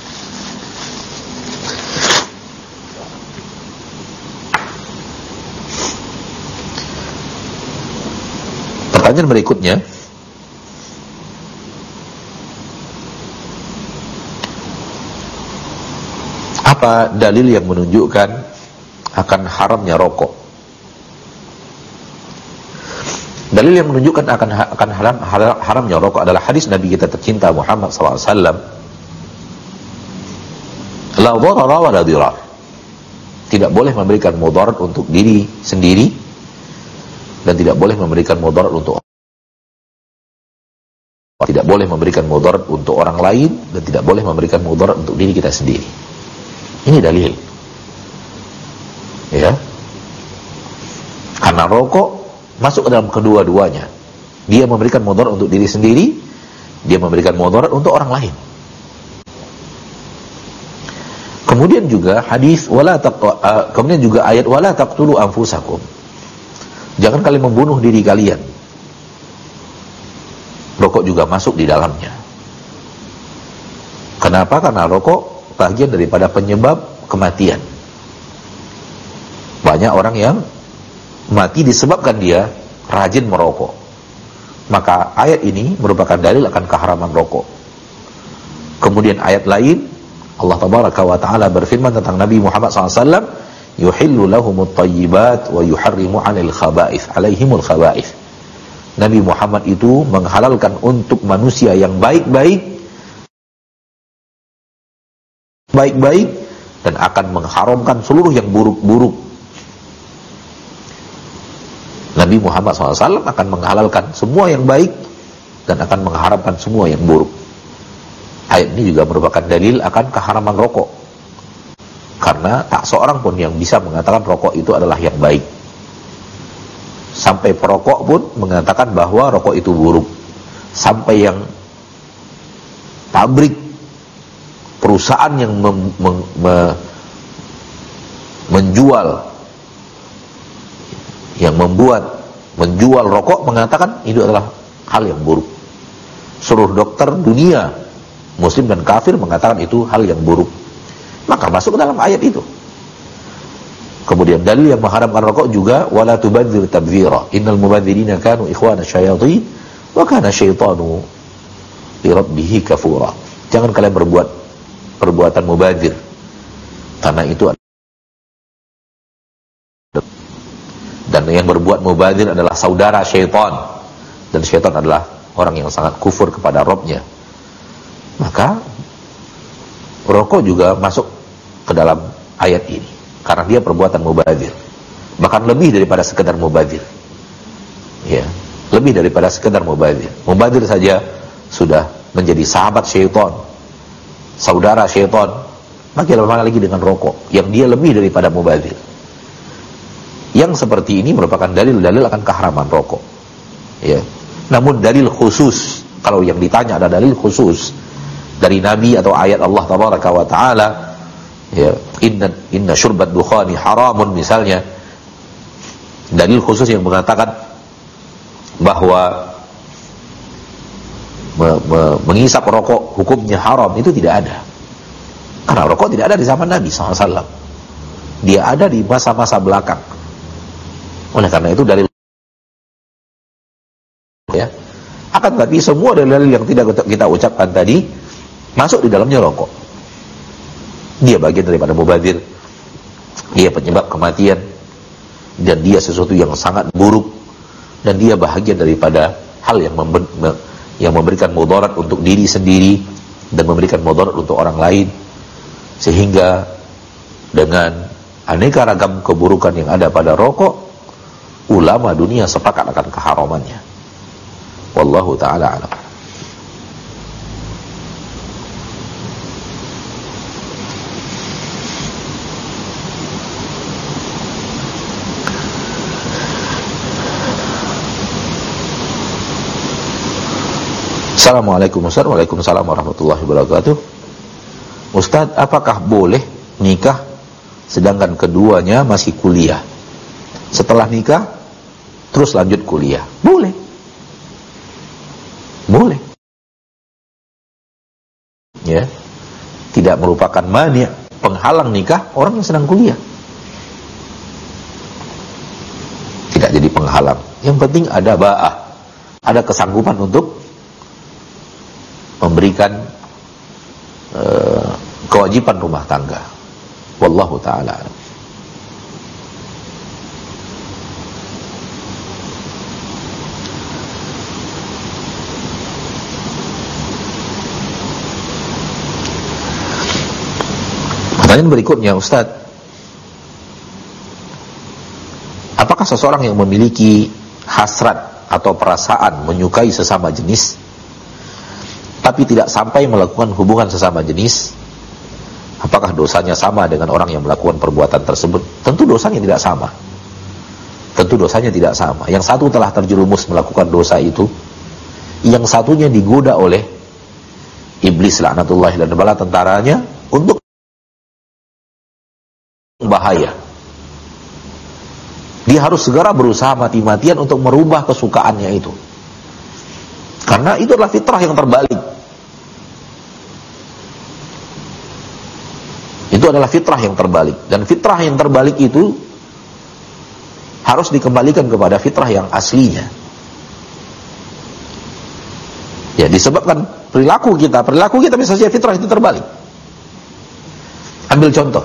Pertanyaan berikutnya, apa dalil yang menunjukkan akan haramnya rokok? Dalil yang menunjukkan akan haramnya rokok adalah hadis Nabi kita tercinta Muhammad SAW. La dharara wa la dirar. Tidak boleh memberikan mudarat untuk diri sendiri, dan tidak boleh memberikan mudarat untuk orang lain, dan tidak boleh memberikan mudarat untuk diri kita sendiri. Ini dalil. Ya. Karena rokok masuk ke dalam kedua-duanya. Dia memberikan mudarat untuk diri sendiri, dia memberikan mudarat untuk orang lain. Kemudian juga hadis kemudian juga ayat wala taqtulu anfusakum. Jangan kalian membunuh diri kalian. Rokok juga masuk di dalamnya. Kenapa? Karena rokok bagian daripada penyebab kematian. Banyak orang yang mati disebabkan dia rajin merokok. Maka ayat ini merupakan dalil akan keharaman rokok. Kemudian ayat lain, Allah tabaraka wa ta'ala berfirman tentang Nabi Muhammad SAW, yuhillu lahumut tayyibat wa yuharrimu 'alal khaba'ith, 'alaihimul khaba'ith. Nabi Muhammad itu menghalalkan untuk manusia yang baik-baik dan akan mengharamkan seluruh yang buruk-buruk. Nabi Muhammad SAW akan menghalalkan semua yang baik dan akan mengharamkan semua yang buruk. Ayat ini juga merupakan dalil akan keharaman rokok, karena tak seorang pun yang bisa mengatakan rokok itu adalah yang baik. Sampai perokok pun mengatakan bahwa rokok itu buruk. Sampai yang pabrik, perusahaan yang menjual rokok mengatakan itu adalah hal yang buruk. Seluruh dokter dunia, muslim dan kafir, mengatakan itu hal yang buruk. Maka masuk ke dalam ayat itu. Kemudian dalil yang mengharamkan rokok juga, wala tubadzir tabdzira, innal mubadzirina kanu ikhwana syayatin wa kana syaitanu li rabbih kafura. Jangan kalian berbuat perbuatan mubadzir, karena itu dan yang berbuat mubadzir adalah saudara syaitan, dan syaitan adalah orang yang sangat kufur kepada Rabb-nya. Maka rokok juga masuk ke dalam ayat ini, karena dia perbuatan mubadzir, bahkan lebih daripada sekedar mubadzir. Ya, lebih daripada sekedar mubadzir. Mubadzir saja sudah menjadi sahabat syaitan, saudara syaitan, bagaimana lagi dengan rokok yang dia lebih daripada mubadzir. Yang seperti ini merupakan dalil-dalil akan keharaman rokok. Ya. Namun dalil khusus, kalau yang ditanya ada dalil khusus dari Nabi atau ayat Allah tabaraka wa ta'ala, ya, inna syurbat dukhani haramun misalnya, dalil khusus yang mengatakan bahwa mengisap rokok hukumnya haram, itu tidak ada. Karena rokok tidak ada di zaman Nabi SAW. Dia ada di masa-masa belakang. Oleh karena itu dalil, ya. Akan tetapi semua dalil yang tidak kita ucapkan tadi masuk di dalamnya rokok. Dia bagian daripada mubadzir, dia penyebab kematian, dan dia sesuatu yang sangat buruk, dan dia bahagian daripada hal yang memberikan mudarat untuk diri sendiri dan memberikan mudarat untuk orang lain. Sehingga dengan aneka ragam keburukan yang ada pada rokok, ulama dunia sepakat akan keharamannya. Wallahu ta'ala a'lam. Assalamualaikum Ustaz. Waalaikumsalam warahmatullahi wabarakatuh. Ustaz, apakah boleh nikah sedangkan keduanya masih kuliah? Setelah nikah terus lanjut kuliah? Boleh. Boleh. Ya. Tidak merupakan mani', penghalang nikah orang yang sedang kuliah. Tidak jadi penghalang. Yang penting ada ba'ah, ada kesanggupan untuk memberikan kewajiban rumah tangga. Wallahu ta'ala. Pertanyaan berikutnya, Ustaz, apakah seseorang yang memiliki hasrat atau perasaan menyukai sesama jenis tapi tidak sampai melakukan hubungan sesama jenis, apakah dosanya sama dengan orang yang melakukan perbuatan tersebut? Tentu dosanya tidak sama. Tentu dosanya tidak sama. Yang satu telah terjerumus melakukan dosa itu, yang satunya digoda oleh iblis laknatullah dan bala tentaranya untuk bahaya. Dia harus segera berusaha mati-matian untuk merubah kesukaannya itu, karena itu adalah fitrah yang terbalik. Itu adalah fitrah yang terbalik, dan fitrah yang terbalik itu harus dikembalikan kepada fitrah yang aslinya. Ya, disebabkan perilaku kita bisa saja fitrah itu terbalik. Ambil contoh.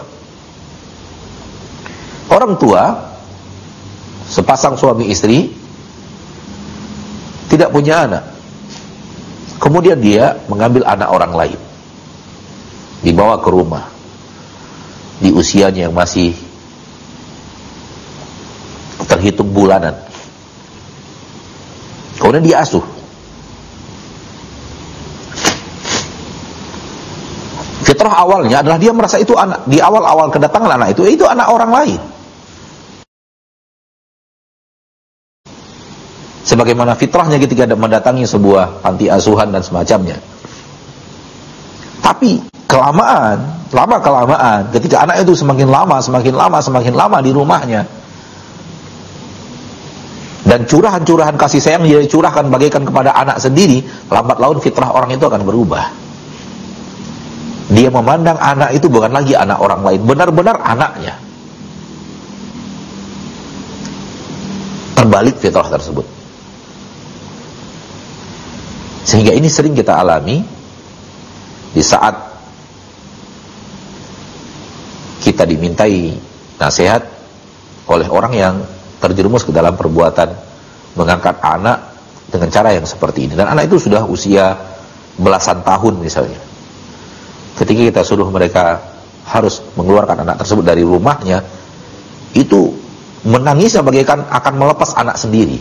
Orang tua, sepasang suami istri, tidak punya anak. Kemudian dia mengambil anak orang lain, dibawa ke rumah, di usianya yang masih terhitung bulanan. Kemudian dia asuh. Fitrah awalnya adalah dia merasa itu anak, di awal-awal kedatangan anak itu anak orang lain. Sebagaimana fitrahnya ketika mendatangi sebuah panti asuhan dan semacamnya. Tapi lama-kelamaan, ketika anak itu semakin lama di rumahnya, dan curahan-curahan kasih sayang dia curahkan bagaikan kepada anak sendiri, lambat laun fitrah orang itu akan berubah. Dia memandang anak itu bukan lagi anak orang lain, benar-benar anaknya. Terbalik fitrah tersebut. Sehingga ini sering kita alami di saat kita dimintai nasihat oleh orang yang terjerumus ke dalam perbuatan mengangkat anak dengan cara yang seperti ini. Dan anak itu sudah usia belasan tahun misalnya. Ketika kita suruh mereka harus mengeluarkan anak tersebut dari rumahnya, itu menangisnya bagaikan akan melepas anak sendiri.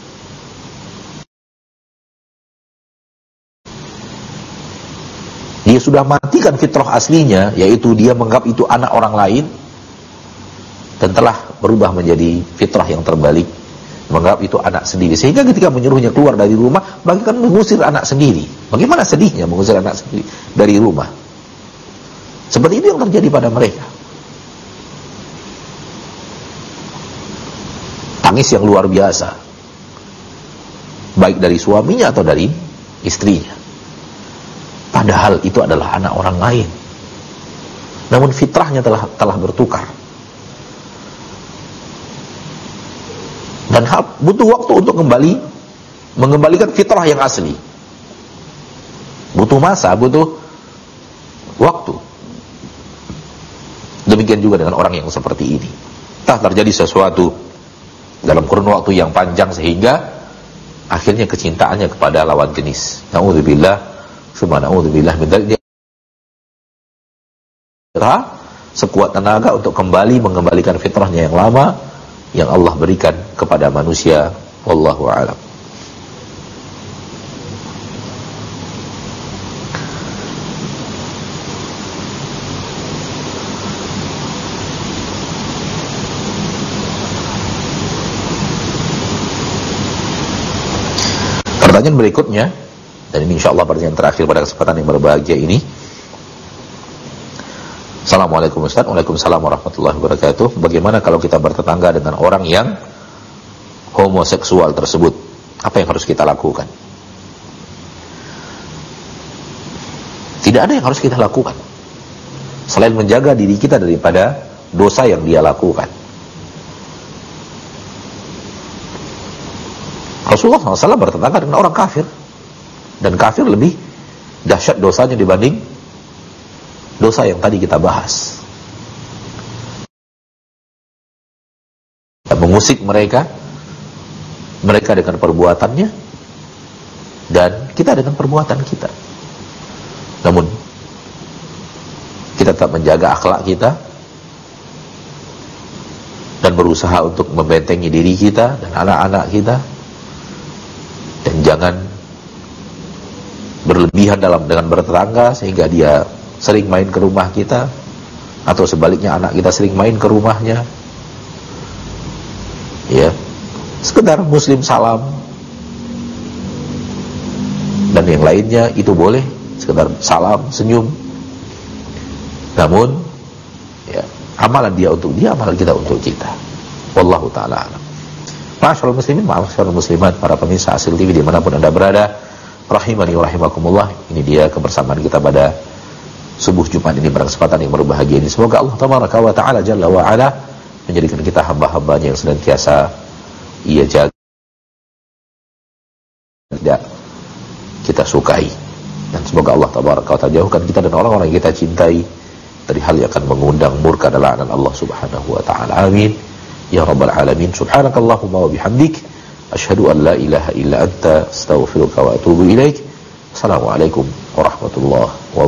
Dia sudah matikan fitrah aslinya, yaitu dia menganggap itu anak orang lain, dan telah berubah menjadi fitrah yang terbalik, menganggap itu anak sendiri. Sehingga ketika menyuruhnya keluar dari rumah, bagaikan mengusir anak sendiri. Bagaimana sedihnya mengusir anak sendiri dari rumah. Seperti itu yang terjadi pada mereka. Tangis yang luar biasa, baik dari suaminya atau dari istrinya. Padahal itu adalah anak orang lain. Namun fitrahnya telah bertukar. Dan butuh waktu untuk mengembalikan fitrah yang asli. Butuh masa, butuh waktu. Demikian juga dengan orang yang seperti ini. Telah terjadi sesuatu dalam kurun waktu yang panjang sehingga akhirnya kecintaannya kepada lawan jenis. Na'udzubillah, summa na'udzubillah min dzalik. Sekuat tenaga untuk kembali mengembalikan fitrahnya yang lama yang Allah berikan kepada manusia. Wallahu a'lam. Pertanyaan berikutnya, dan ini insyaallah pertanyaan terakhir pada kesempatan yang berbahagia ini. Assalamualaikum Ustaz. Waalaikumsalam warahmatullahi wabarakatuh. Bagaimana kalau kita bertetangga dengan orang yang homoseksual tersebut? Apa yang harus kita lakukan? Tidak ada yang harus kita lakukan selain menjaga diri kita daripada dosa yang dia lakukan. Rasulullah SAW bertetangga dengan orang kafir, dan kafir lebih dahsyat dosanya dibanding dosa yang tadi kita bahas. Mengusik mereka dengan perbuatannya, dan kita dengan perbuatan kita. Namun kita tetap menjaga akhlak kita dan berusaha untuk membentengi diri kita dan anak-anak kita. Dan jangan berlebihan dengan bertetangga sehingga dia sering main ke rumah kita, atau sebaliknya anak kita sering main ke rumahnya. Ya, sekedar muslim salam dan yang lainnya itu boleh, sekedar salam, senyum. Namun ya, amalan dia untuk dia, amalan kita untuk kita. Wallahu ta'ala alam. Ma'asyiral muslimin, ma'asyiral muslimat, para pemirsa Asil TV dimanapun Anda berada, rahimani wa rahimakumullah. Ini dia kebersamaan kita pada subuh Jumat ini, pada kesempatan yang berbahagia ini. Semoga Allah tabaraka wa ta'ala jalla wa ala menjadikan kita hamba-hambanya yang senantiasa Ia jaga, tidak kita sukai. Dan semoga Allah tabaraka wa ta'ala jauhkan kita dan orang-orang yang kita cintai dari hal yang akan mengundang murka dan laknat Allah subhanahu wa ta'ala. Amin ya rabbal alamin. Subhanakallahumma wa bihamdik, asyhadu an la ilaha illa anta, astaghfiruka wa atubu ilaik. Assalamualaikum warahmatullahi wabarakatuh.